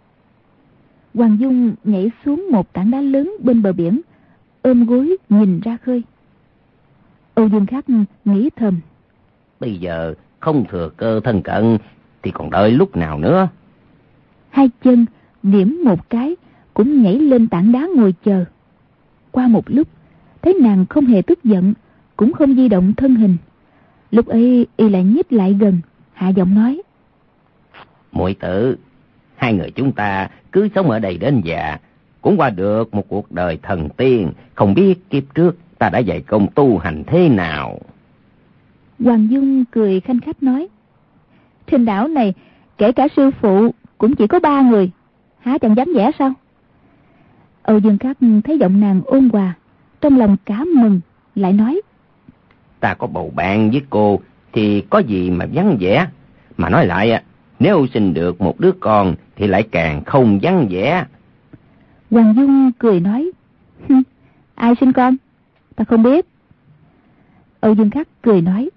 Hoàng Dung nhảy xuống một tảng đá lớn bên bờ biển, ôm gối nhìn ra khơi. Âu Dương Khắc nghĩ thầm: Bây giờ không thừa cơ thân cận thì còn đợi lúc nào nữa. Hai chân điểm một cái cũng nhảy lên tảng đá ngồi chờ. Qua một lúc thấy nàng không hề tức giận, cũng không di động thân hình. Lúc ấy y lại nhích lại gần, hạ giọng nói: Muội tử, hai người chúng ta cứ sống ở đây đến già, cũng qua được một cuộc đời thần tiên, không biết kiếp trước ta đã dạy công tu hành thế nào. Hoàng Dung cười khanh khách nói: Trên đảo này kể cả sư phụ cũng chỉ có ba người, há chẳng vắng vẻ sao? Âu Dương Khắc thấy giọng nàng ôn hòa, trong lòng cả mừng, lại nói: Ta có bầu bạn với cô thì có gì mà vắng vẻ. Mà nói lại, nếu sinh được một đứa con thì lại càng không vắng vẻ. Hoàng Dung cười nói: Ai sinh con? Ta không biết. Âu Dương Khắc cười nói: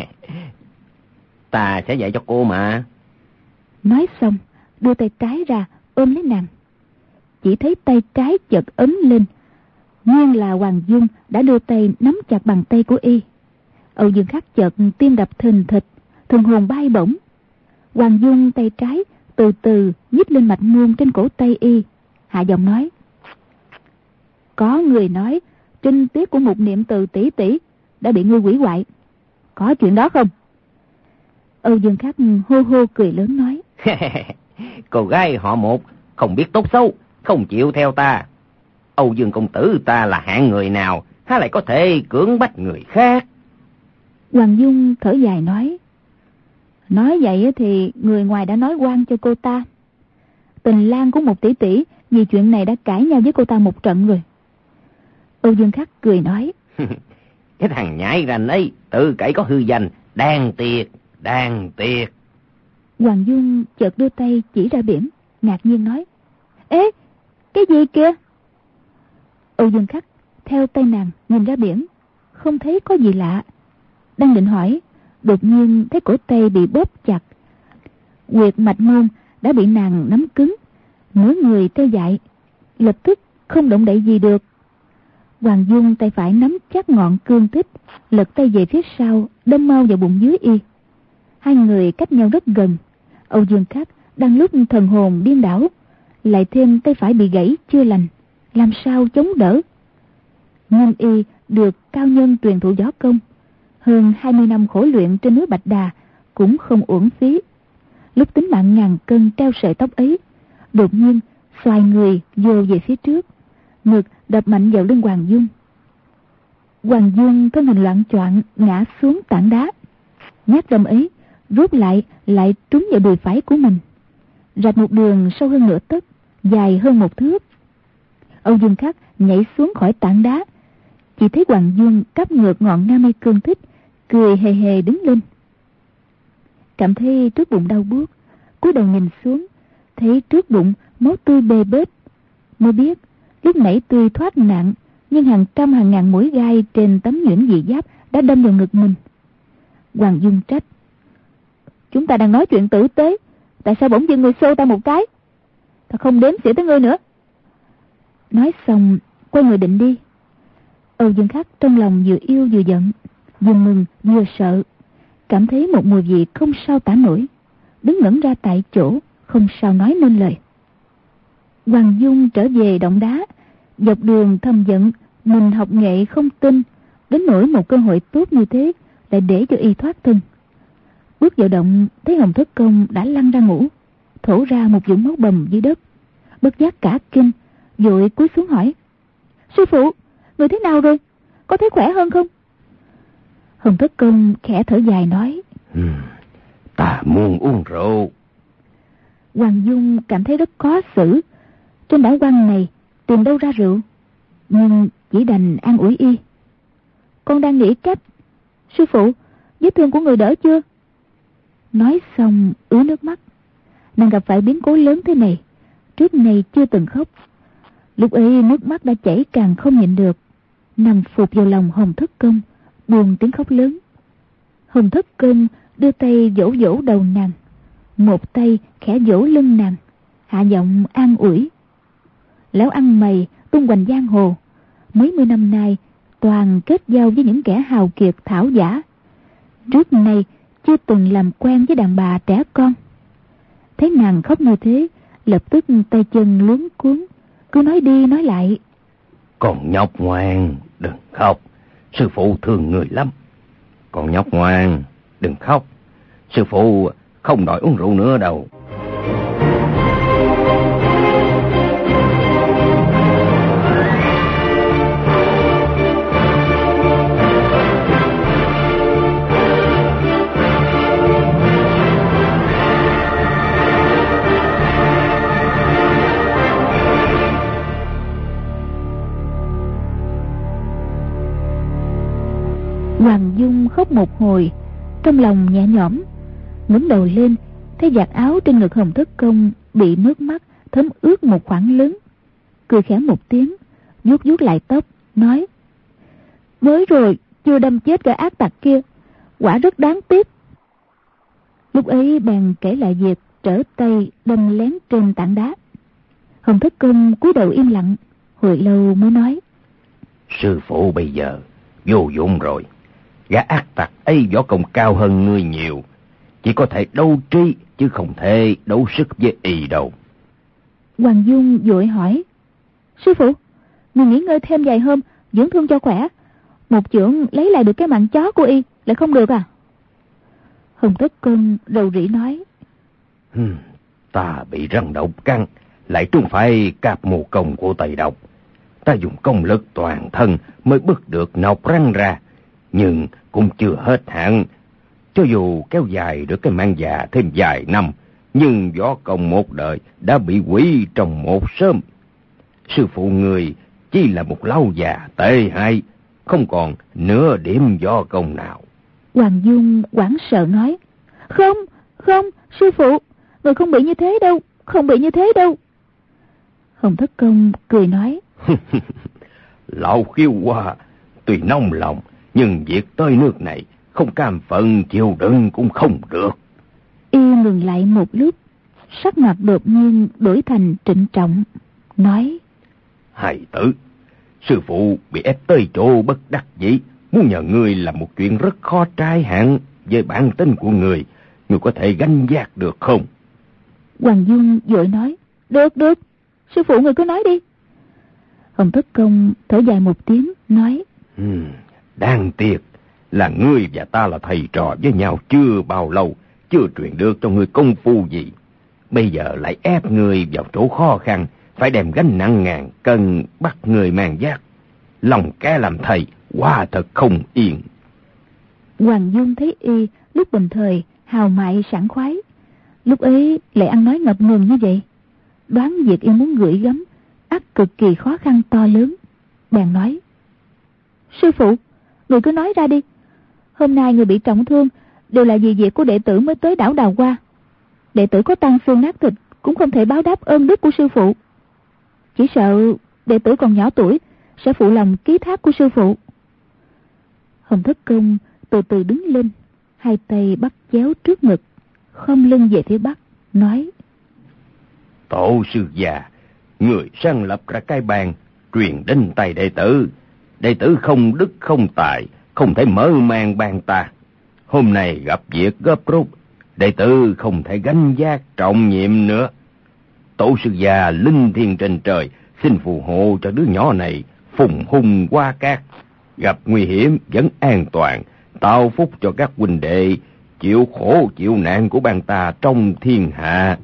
Ta sẽ dạy cho cô mà. Nói xong đưa tay trái ra ôm lấy nàng. Chỉ thấy tay trái chợt ấm lên, nguyên là Hoàng Dung đã đưa tay nắm chặt bàn tay của y. Âu Dương Khắc chợt tim đập thình thịch, thần hồn bay bổng. Hoàng Dung tay trái từ từ nhích lên mạch môn trên cổ tay y, hạ giọng nói: Có người nói trinh tiết của một niệm từ tỷ tỷ đã bị ngươi hủy hoại, có chuyện đó không? Âu Dương Khắc hô hô cười lớn nói: Cô gái họ Một không biết tốt xấu, không chịu theo ta. Âu Dương công tử ta là hạng người nào, há lại có thể cưỡng bách người khác? Hoàng Dung thở dài nói: Nói vậy thì người ngoài đã nói oan cho cô ta. Tình lang của một tỷ tỷ vì chuyện này đã cãi nhau với cô ta một trận rồi. Âu Dương Khắc cười nói: Cái thằng nhãi ranh ấy tự cậy có hư danh, đáng tiếc, đáng tiếc. Hoàng Dung chợt đưa tay chỉ ra biển, ngạc nhiên nói: Ê, cái gì kìa? Âu Dương Khắc theo tay nàng nhìn ra biển, không thấy có gì lạ. Đang định hỏi, đột nhiên thấy cổ tay bị bóp chặt, huyệt mạch môn đã bị nàng nắm cứng, nửa người tê dại, lập tức không động đậy gì được. Hoàng Dung tay phải nắm chắc ngọn cương tích, lật tay về phía sau, đâm mau vào bụng dưới y. Hai người cách nhau rất gần. Âu Dương Khắc đang lúc thần hồn điên đảo, lại thêm tay phải bị gãy chưa lành, làm sao chống đỡ? Nhưng y được cao nhân truyền thụ võ công, hơn hai mươi năm khổ luyện trên núi Bạch Đà cũng không uổng phí. Lúc tính mạng ngàn cân treo sợi tóc ấy, đột nhiên xoay người vô về phía trước, ngực đập mạnh vào lưng Hoàng Dung. Hoàng Dung thân hình loạn choạng ngã xuống tảng đá, nhát râm ấy rút lại lại trúng vào đùi phải của mình, rạch một đường sâu hơn nửa tấc, dài hơn một thước. Âu Dương Khắc nhảy xuống khỏi tảng đá, chỉ thấy Hoàng Dung cắp ngược ngọn Nam Y cương thích, cười hề hề đứng lên. Cảm thấy trước bụng đau buốt, cúi đầu nhìn xuống, thấy trước bụng máu tươi bê bết, mới biết lúc nãy tuy thoát nạn, nhưng hàng trăm hàng ngàn mũi gai trên tấm nhuyễn dị giáp đã đâm vào ngực mình. Hoàng Dung trách: Chúng ta đang nói chuyện tử tế, tại sao bỗng dưng người xô ta một cái? Ta không đếm xỉa tới ngươi nữa. Nói xong quay người định đi. Âu Dương Khắc trong lòng vừa yêu vừa giận, vừa mừng vừa sợ, cảm thấy một mùi vị không sao tả nổi, đứng ngẩn ra tại chỗ, không sao nói nên lời. Hoàng Dung trở về động đá, dọc đường thầm giận mình học nghệ không tin, đến nỗi một cơ hội tốt như thế lại để cho y thoát thân. Bước vào động thấy Hồng Thất Công đã lăn ra ngủ, thổ ra một vũng máu bầm dưới đất, bất giác cả kinh, vội cúi xuống hỏi: Sư phụ, người thế nào rồi? Có thấy khỏe hơn không? Hồng Thất Công khẽ thở dài nói: ừ, Ta muốn uống rượu. Hoàng Dung cảm thấy rất khó xử, trên đảo Quan này tìm đâu ra rượu, nhưng chỉ đành an ủi y: Con đang nghĩ cách. Sư phụ, vết thương của người đỡ chưa? Nói xong ứa nước mắt. Nàng gặp phải biến cố lớn thế này, trước này chưa từng khóc. Lúc ấy nước mắt đã chảy càng không nhịn được, nằm phục vào lòng Hồng Thất Công, buồn tiếng khóc lớn. Hồng Thất Công đưa tay vỗ vỗ đầu nàng, một tay khẽ vỗ lưng nàng, hạ giọng an ủi: Lão ăn mày tung hoành giang hồ, mấy mươi năm nay toàn kết giao với những kẻ hào kiệt thảo giả. Trước nay chưa từng làm quen với đàn bà trẻ con. Thấy nàng khóc như thế, lập tức tay chân luống cuống, cứ nói đi nói lại. Con nhóc ngoan, đừng khóc, sư phụ thương người lắm. Con nhóc ngoan, đừng khóc, sư phụ không đòi uống rượu nữa đâu. Hoàng Dung khóc một hồi, trong lòng nhẹ nhõm, ngẩng đầu lên thấy vạt áo trên ngực Hồng Thất Công bị nước mắt thấm ướt một khoảng lớn, cười khẽ một tiếng, vuốt vuốt lại tóc, nói: mới rồi chưa đâm chết gã ác tặc kia, quả rất đáng tiếc. Lúc ấy bèn kể lại việc trở tay đâm lén trên tảng đá. Hồng Thất Công cúi đầu im lặng, hồi lâu mới nói: sư phụ bây giờ vô dụng rồi. Gã ác tặc ấy võ công cao hơn ngươi nhiều, chỉ có thể đấu trí chứ không thể đấu sức với y đâu. Hoàng Dung vội hỏi: sư phụ, người nghỉ ngơi thêm vài hôm, dưỡng thương cho khỏe, một chưởng lấy lại được cái mạng chó của y lại không được à? Hồng Thất Công rầu rĩ nói: hmm, ta bị rắn độc cắn, lại trúng phải cạp mù công của Tây Độc. Ta dùng công lực toàn thân mới bứt được nọc răng ra, nhưng cũng chưa hết hạn. Cho dù kéo dài được cái mạng già thêm vài năm, nhưng võ công một đời đã bị hủy trong một sớm. Sư phụ người chỉ là một lão già tệ hại, không còn nửa điểm võ công nào. Hoàng Dung hoảng sợ nói: Không, không, sư phụ, người không bị như thế đâu, không bị như thế đâu. Hồng Thất Công cười nói: Lão khiêu hoa tuy nông lòng, nhưng việc tới nước này không cam phận chịu đựng cũng không được. Y ngừng lại một lúc, sắc mặt đột nhiên đổi thành trịnh trọng, nói: Hài tử, sư phụ bị ép tới chỗ bất đắc dĩ, muốn nhờ ngươi làm một chuyện rất khó trai hạn với bản tính của người, ngươi có thể gánh vác được không? Hoàng Dung vội nói: Được, được, sư phụ người cứ nói đi. Hồng Thất Công thở dài một tiếng, nói: hmm, Đáng tiếc là ngươi và ta là thầy trò với nhau chưa bao lâu, chưa truyền được cho ngươi công phu gì. Bây giờ lại ép ngươi vào chỗ khó khăn, phải đem gánh nặng ngàn cân bắt người mang vác. Lòng kẻ làm thầy quả thật không yên. Hoàng Dung thấy y lúc bình thời hào mại sảng khoái, lúc ấy lại ăn nói ngập ngừng như vậy, đoán việc y muốn gửi gắm ắt cực kỳ khó khăn to lớn, bèn nói: Sư phụ, người cứ nói ra đi. Hôm nay người bị trọng thương đều là vì việc của đệ tử mới tới đảo Đào Hoa. Đệ tử có tan xương nát thịt cũng không thể báo đáp ơn đức của sư phụ. Chỉ sợ đệ tử còn nhỏ tuổi sẽ phụ lòng ký thác của sư phụ. Hồng Thất Công từ từ đứng lên, hai tay bắt chéo trước ngực, khom lưng về phía bắc, nói: Tổ sư già, người sáng lập ra cái bàn truyền đến tay đệ tử. Đệ tử không đức không tài, không thể mở mang bàn ta. Hôm nay gặp việc gấp rút, đệ tử không thể gánh vác trọng nhiệm nữa. Tổ sư già linh thiêng trên trời, xin phù hộ cho đứa nhỏ này phùng hùng qua cát, gặp nguy hiểm vẫn an toàn, tạo phúc cho các huynh đệ chịu khổ chịu nạn của bàn ta trong thiên hạ.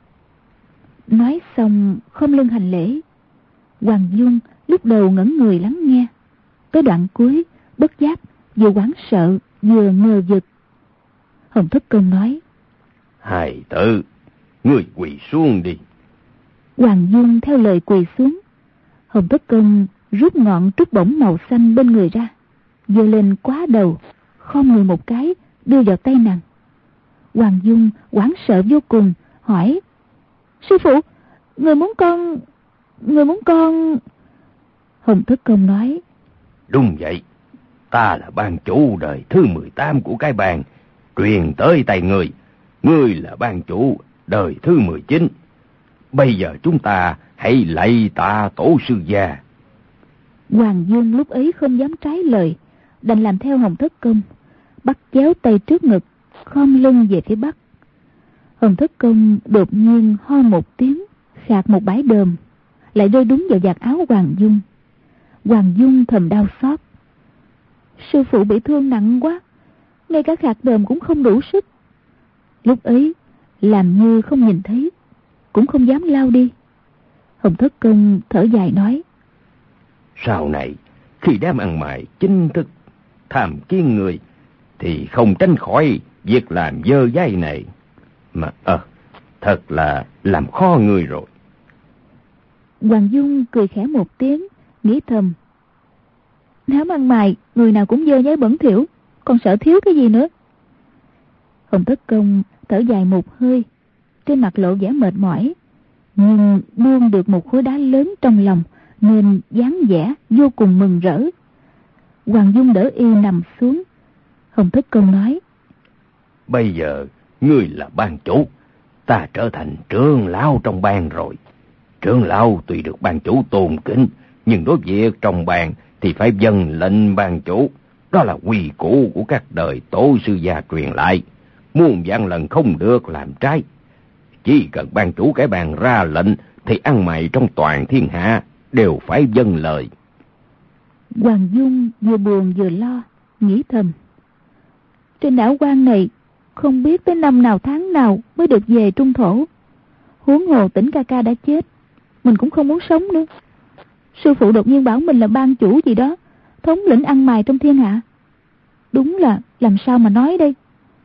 Nói xong không lưng hành lễ. Hoàng Dung lúc đầu ngẩn người lắng nghe, tới đoạn cuối bất giác vừa hoảng sợ vừa ngờ vực. Hồng Thất Công nói: Hài tử, ngươi quỳ xuống đi. Hoàng Dung theo lời quỳ xuống. Hồng Thất Công rút ngọn trúc bổng màu xanh bên người ra, giơ lên quá đầu, khom người một cái đưa vào tay nàng. Hoàng Dung hoảng sợ vô cùng, hỏi: Sư phụ, người muốn con... người muốn con... Hồng Thất Công nói: Đúng vậy, ta là ban chủ đời thứ mười tám của cái bàn, truyền tới tay người. Ngươi là ban chủ đời thứ mười chín. Bây giờ chúng ta hãy lạy tạ tổ sư già. Hoàng Dung lúc ấy không dám trái lời, đành làm theo Hồng Thất Công, bắt chéo tay trước ngực, khom lưng về phía bắc. Hồng Thất Công đột nhiên ho một tiếng, khạc một bãi đờm, lại rơi đúng vào vạt áo Hoàng Dung. Hoàng Dung thầm đau xót. Sư phụ bị thương nặng quá, ngay cả khạc đờm cũng không đủ sức. Lúc ấy làm như không nhìn thấy, cũng không dám lao đi. Hồng Thất Công thở dài nói: Sau này khi đám ăn mày chính thức tham kiến người thì không tránh khỏi việc làm dơ dây này. Mà ờ à, thật là làm khó người rồi. Hoàng Dung cười khẽ một tiếng, nghĩ thầm: đám ăn mày người nào cũng dơ giấy bẩn thỉu, còn sợ thiếu cái gì nữa. Hồng Thất Công thở dài một hơi, trên mặt lộ vẻ mệt mỏi, nhưng buông được một khối đá lớn trong lòng, nên dáng vẻ vô cùng mừng rỡ. Hoàng Dung đỡ y nằm xuống. Hồng Thất Công nói: Bây giờ ngươi là ban chủ, ta trở thành trưởng lão trong bang rồi. Trưởng lão tuy được ban chủ tôn kính, nhưng đối việc trong bang thì phải dâng lệnh ban chủ. Đó là quy củ của các đời tổ sư gia truyền lại, muôn vạn lần không được làm trái. Chỉ cần ban chủ cái bàn ra lệnh thì ăn mày trong toàn thiên hạ đều phải vâng lời. Hoàng Dung vừa buồn vừa lo, nghĩ thầm: trên đảo quan này không biết tới năm nào tháng nào mới được về trung thổ. Huống hồ Tỉnh ca ca đã chết, mình cũng không muốn sống nữa. Sư phụ đột nhiên bảo mình là ban chủ gì đó, thống lĩnh ăn mày trong thiên hạ. Đúng là làm sao mà nói đây.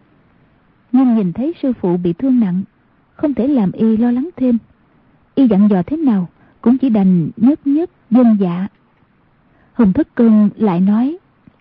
Nhưng nhìn thấy sư phụ bị thương nặng, không thể làm y lo lắng thêm. Y dặn dò thế nào cũng chỉ đành nhất nhất dân dạ. Hồng Thất Công lại nói: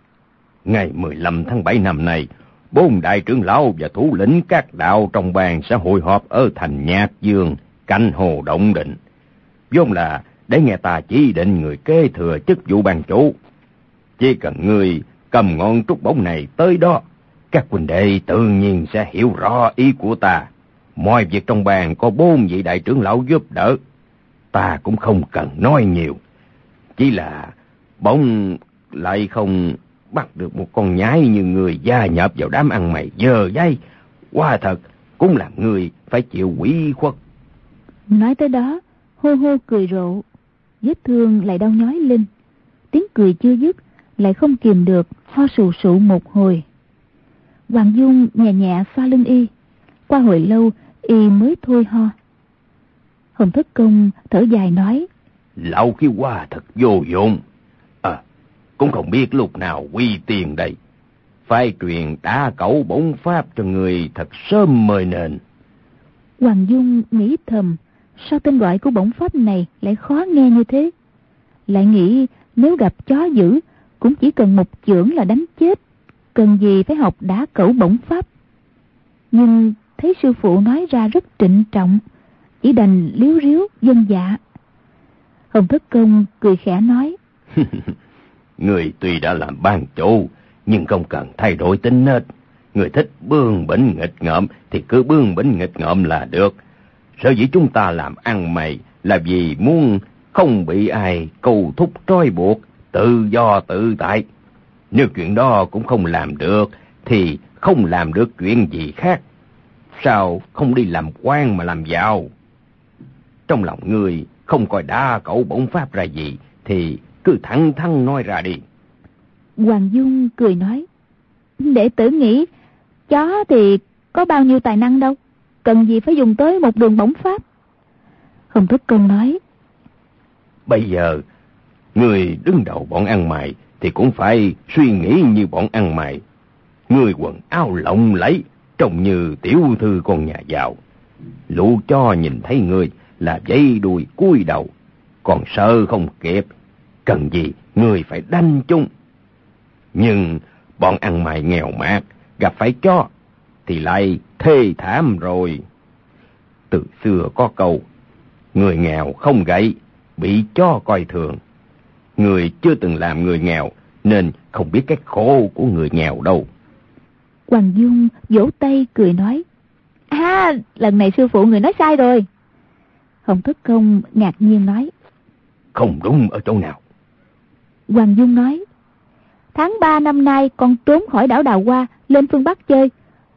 Ngày mười lăm tháng bảy năm nay, bốn đại trưởng lão và thủ lĩnh các đạo trong bang sẽ hội họp ở thành Nhạc Dương, cạnh hồ Động Định. Vốn là để nghe ta chỉ định người kế thừa chức vụ ban chủ. Chỉ cần người cầm ngọn trúc bổng này tới đó, các huynh đệ tự nhiên sẽ hiểu rõ ý của ta. Mọi việc trong bang có bốn vị đại trưởng lão giúp đỡ, ta cũng không cần nói nhiều. Chỉ là bỗng lại không bắt được một con nhái như người gia nhập vào đám ăn mày dơ dây. Quả thật cũng làm người phải chịu ủy khuất. Nói tới đó, hô hô cười rộ, vết thương lại đau nhói lên. Tiếng cười chưa dứt, lại không kìm được, ho sù sụ một hồi. Hoàng Dung nhẹ nhẹ xoa lưng y. Qua hồi lâu, y mới thôi ho. Hồng Thất Công thở dài nói: Lão khí hoa thật vô dụng. À, cũng không biết lúc nào quy tiền đây. Phải truyền đá cẩu bổn pháp cho người thật sớm mời nên. Hoàng Dung nghĩ thầm, sao tên gọi của bổn pháp này lại khó nghe như thế. Lại nghĩ nếu gặp chó dữ cũng chỉ cần một chưởng là đánh chết, cần gì phải học đá cẩu bổn pháp. Nhưng thấy sư phụ nói ra rất trịnh trọng, chỉ đành líu ríu dân dạ. Hồng Thất Công cười khẽ nói: Người tuy đã làm ban chủ, nhưng không cần thay đổi tính nết. Người thích bướng bỉnh nghịch ngợm thì cứ bướng bỉnh nghịch ngợm là được. Sở dĩ chúng ta làm ăn mày là vì muốn không bị ai cầu thúc trói buộc, tự do tự tại. Nếu chuyện đó cũng không làm được thì không làm được chuyện gì khác. Sao không đi làm quan mà làm giàu? Trong lòng người không coi đá cẩu bổn pháp ra gì thì cứ thẳng thắn nói ra đi. Hoàng Dung cười nói: Đệ tử nghĩ chó thì có bao nhiêu tài năng đâu, cần gì phải dùng tới một đường bổng pháp. Hồng Thất Công nói: Bây giờ người đứng đầu bọn ăn mày thì cũng phải suy nghĩ như bọn ăn mày. Người quần áo lộng lẫy, trông như tiểu thư con nhà giàu. Lũ chó nhìn thấy người là dây đuôi cúi đầu, còn sợ không kịp, cần gì người phải đánh chung. Nhưng bọn ăn mày nghèo mạt gặp phải chó thì lại thê thảm rồi. Từ xưa có câu, người nghèo không gậy, bị chó coi thường. Người chưa từng làm người nghèo nên không biết cái khổ của người nghèo đâu. Hoàng Dung vỗ tay cười nói: À, lần này sư phụ người nói sai rồi. Hồng Thất Công ngạc nhiên nói: Không đúng ở chỗ nào? Hoàng Dung nói: Tháng ba năm nay con trốn khỏi đảo Đào Hoa lên phương Bắc chơi,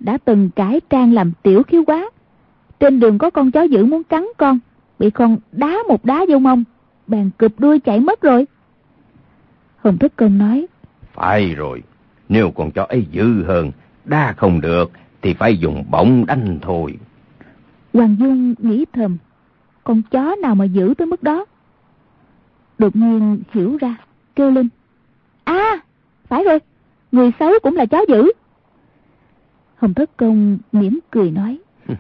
đã từng cải trang làm tiểu khiếu quá. Trên đường có con chó dữ muốn cắn con, bị con đá một đá vô mông, bèn cụp đuôi chạy mất rồi. Hồng Thất Công nói: Phải rồi, nếu con chó ấy dữ hơn, đá không được thì phải dùng bổng đánh thôi. Hoàng Dung nghĩ thầm, con chó nào mà dữ tới mức đó. Đột nhiên hiểu ra, kêu lên: À, phải rồi, người xấu cũng là chó dữ. Hồng Thất Công mỉm cười nói: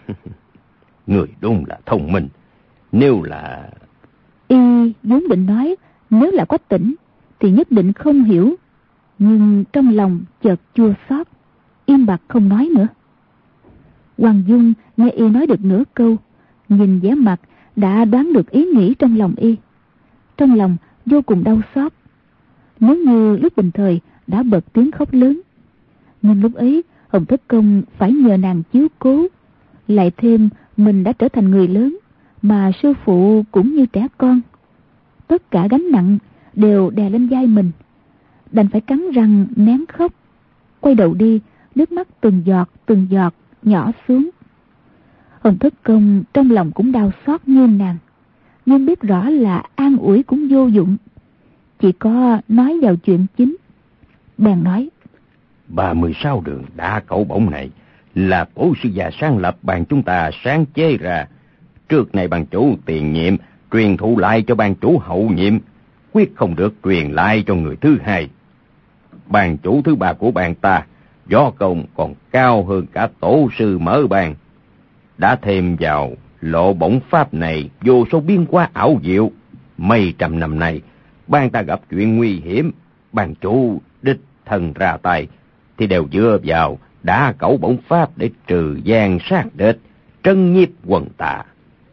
Người đúng là thông minh. Nếu là... Y vốn định nói nếu là Quách Tỉnh thì nhất định không hiểu, nhưng trong lòng chợt chua xót, im bặt không nói nữa. Hoàng Dung nghe Y nói được nửa câu, nhìn vẻ mặt đã đoán được ý nghĩ trong lòng Y. Trong lòng vô cùng đau xót. Nếu như lúc bình thời đã bật tiếng khóc lớn, nhưng lúc ấy Hồng Thất Công phải nhờ nàng chiếu cố, lại thêm mình đã trở thành người lớn, mà sư phụ cũng như trẻ con. Tất cả gánh nặng đều đè lên vai mình, đành phải cắn răng nén khóc, quay đầu đi, nước mắt từng giọt từng giọt nhỏ xuống. Hồng Thất Công trong lòng cũng đau xót như nàng, nhưng biết rõ là an ủi cũng vô dụng, chỉ có nói vào chuyện chính. Bèn nói: ba mươi sáu đường đá cẩu bổng này là Tổ sư già sáng lập bàn chúng ta sáng chế ra. Trước này bàn chủ tiền nhiệm truyền thụ lại cho bàn chủ hậu nhiệm, quyết không được truyền lại cho người thứ hai. Bàn chủ thứ ba của bàn ta, võ công còn cao hơn cả tổ sư mở bàn. Đã thêm vào lộ bổng pháp này vô số biến hóa ảo diệu. Mấy trăm năm nay, bàn ta gặp chuyện nguy hiểm, bàn chủ đích thân ra tay thì đều dựa vào đá cẩu bổng pháp để trừ gian sát địch, trấn nhiếp quần tà.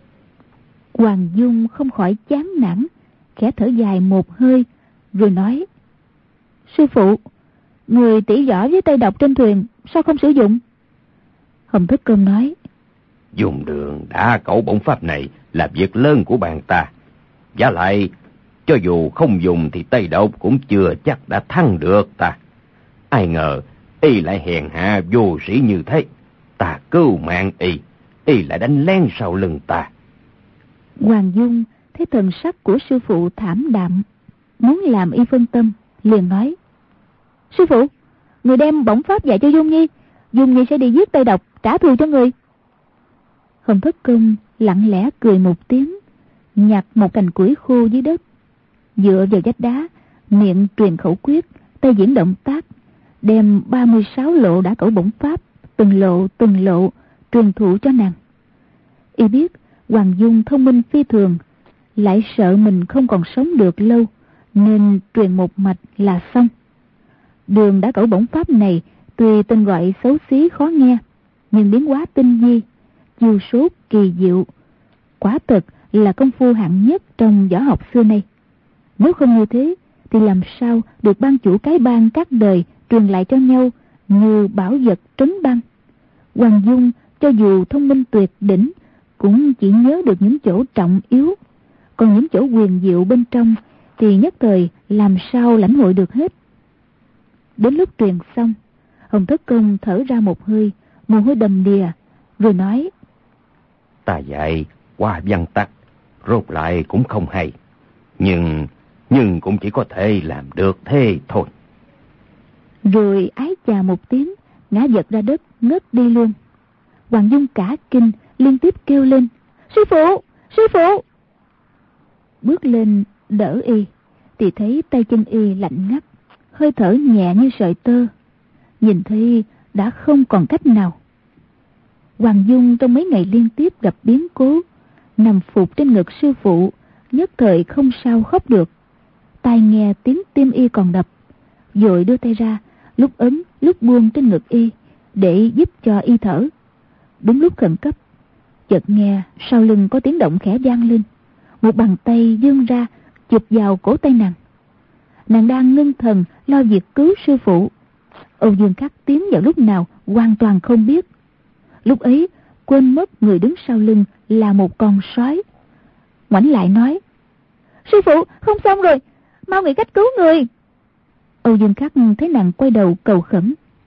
Hoàng Dung không khỏi chán nản, khẽ thở dài một hơi, rồi nói: Sư phụ, người tỉ võ với tay độc trên thuyền, sao không sử dụng? Hồng Thất Công nói: Dùng đường đá cẩu bổng pháp này là việc lớn của bàn ta. Và lại, cho dù không dùng thì tay độc cũng chưa chắc đã thắng được ta. Ai ngờ, y lại hèn hạ vô sĩ như thế. Ta cứu mạng y, y lại đánh lén sau lưng ta. Hoàng Dung thấy thần sắc của sư phụ thảm đạm, muốn làm y phân tâm, liền nói: Sư phụ, người đem bổng pháp dạy cho Dung Nhi, Dung Nhi sẽ đi giết tay độc, trả thù cho người. Hồng Thất Công lặng lẽ cười một tiếng, nhặt một cành củi khô dưới đất, dựa vào vách đá, miệng truyền khẩu quyết, tay diễn động tác, đem ba mươi sáu lộ đã cẩu bổng pháp, từng lộ từng lộ truyền thụ cho nàng. Y biết Hoàng Dung thông minh phi thường, lại sợ mình không còn sống được lâu, nên truyền một mạch là xong. Đường đã cẩu bổng pháp này tuy tên gọi xấu xí khó nghe, nhưng biến hóa tinh vi, chiêu số kỳ diệu, quả thực là công phu hạng nhất trong võ học xưa nay. Nếu không như thế thì làm sao được ban chủ cái bang các đời truyền lại cho nhau như bảo vật trấn băng. Hoàng Dung cho dù thông minh tuyệt đỉnh, cũng chỉ nhớ được những chỗ trọng yếu, còn những chỗ huyền diệu bên trong thì nhất thời làm sao lãnh hội được hết. Đến lúc truyền xong, Hồng Thất Công thở ra một hơi, mồ hôi đầm đìa, rồi nói: Ta dạy qua văn tắc, rốt lại cũng không hay, nhưng nhưng cũng chỉ có thể làm được thế thôi. Rồi ái chà một tiếng, ngã vật ra đất, ngất đi luôn. Hoàng Dung cả kinh, liên tiếp kêu lên: Sư phụ, sư phụ! Bước lên đỡ y, thì thấy tay chân y lạnh ngắt, hơi thở nhẹ như sợi tơ, nhìn thấy đã không còn cách nào. Hoàng Dung trong mấy ngày liên tiếp gặp biến cố, nằm phục trên ngực sư phụ, nhất thời không sao khóc được. Tai nghe tiếng tim y còn đập, vội đưa tay ra, lúc ấn lúc buông trên ngực y để giúp cho y thở. Đúng lúc khẩn cấp, chợt nghe sau lưng có tiếng động khẽ vang lên, một bàn tay vươn ra chụp vào cổ tay nàng. Nàng đang ngưng thần lo việc cứu sư phụ, Âu Dương Khắc tiến vào lúc nào hoàn toàn không biết. Lúc ấy quên mất người đứng sau lưng là một con sói, ngoảnh lại nói: Sư phụ, không xong rồi, mau nghĩ cách cứu người. Âu Dương Khắc thấy nàng quay đầu cầu khẩn: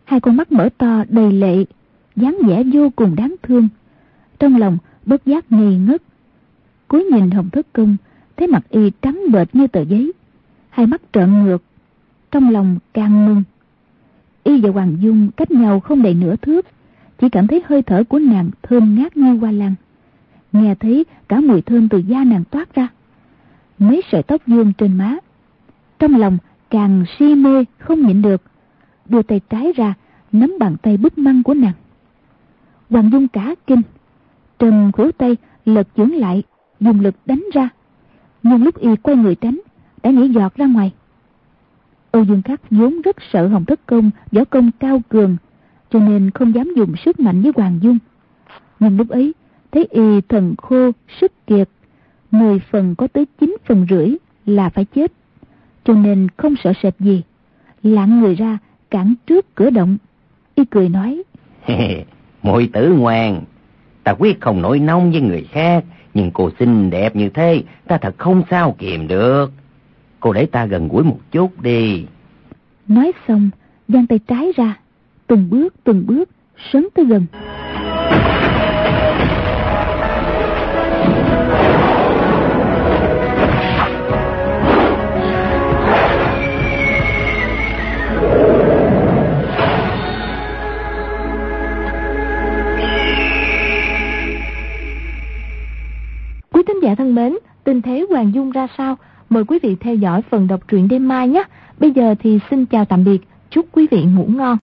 Hai con mắt mở to đầy lệ, dáng vẻ vô cùng đáng thương. Trong lòng bất giác ngây ngất. Cúi nhìn Hồng Thất Công, thấy mặt y trắng bệch như tờ giấy, hai mắt trợn ngược. Trong lòng càng mừng. Y và Hoàng Dung cách nhau không đầy nửa thước, chỉ cảm thấy hơi thở của nàng thơm ngát như hoa lan, nghe thấy cả mùi thơm từ da nàng toát ra. Mấy sợi tóc vương trên má, trong lòng càng si mê không nhịn được, đưa tay trái ra nắm bàn tay búp măng của nàng. Hoàng Dung cả kinh, trầm khuỷu tay lật chưởng lại, dùng lực đánh ra, nhưng lúc y quay người tránh đã nhảy giọt ra ngoài. Âu Dương Khắc vốn rất sợ Hồng Thất Công võ công cao cường, cho nên không dám dùng sức mạnh với Hoàng Dung. Nhưng lúc ấy thấy y thần khô sức kiệt, mười phần có tới chín phần rưỡi là phải chết, cho nên không sợ sệt gì, lạng người ra cản trước cửa động. Y cười nói: muội tử ngoan, ta quyết không nổi nóng với người khác, nhưng cô xinh đẹp như thế, ta thật không sao kìm được. Cô để ta gần gũi một chút đi. Nói xong, giang tay trái ra, từng bước từng bước sấn tới gần. Quý thính giả thân mến, tình thế Hoàng Dung ra sao? Mời quý vị theo dõi phần đọc truyện đêm mai nhé. Bây giờ thì xin chào tạm biệt, chúc quý vị ngủ ngon.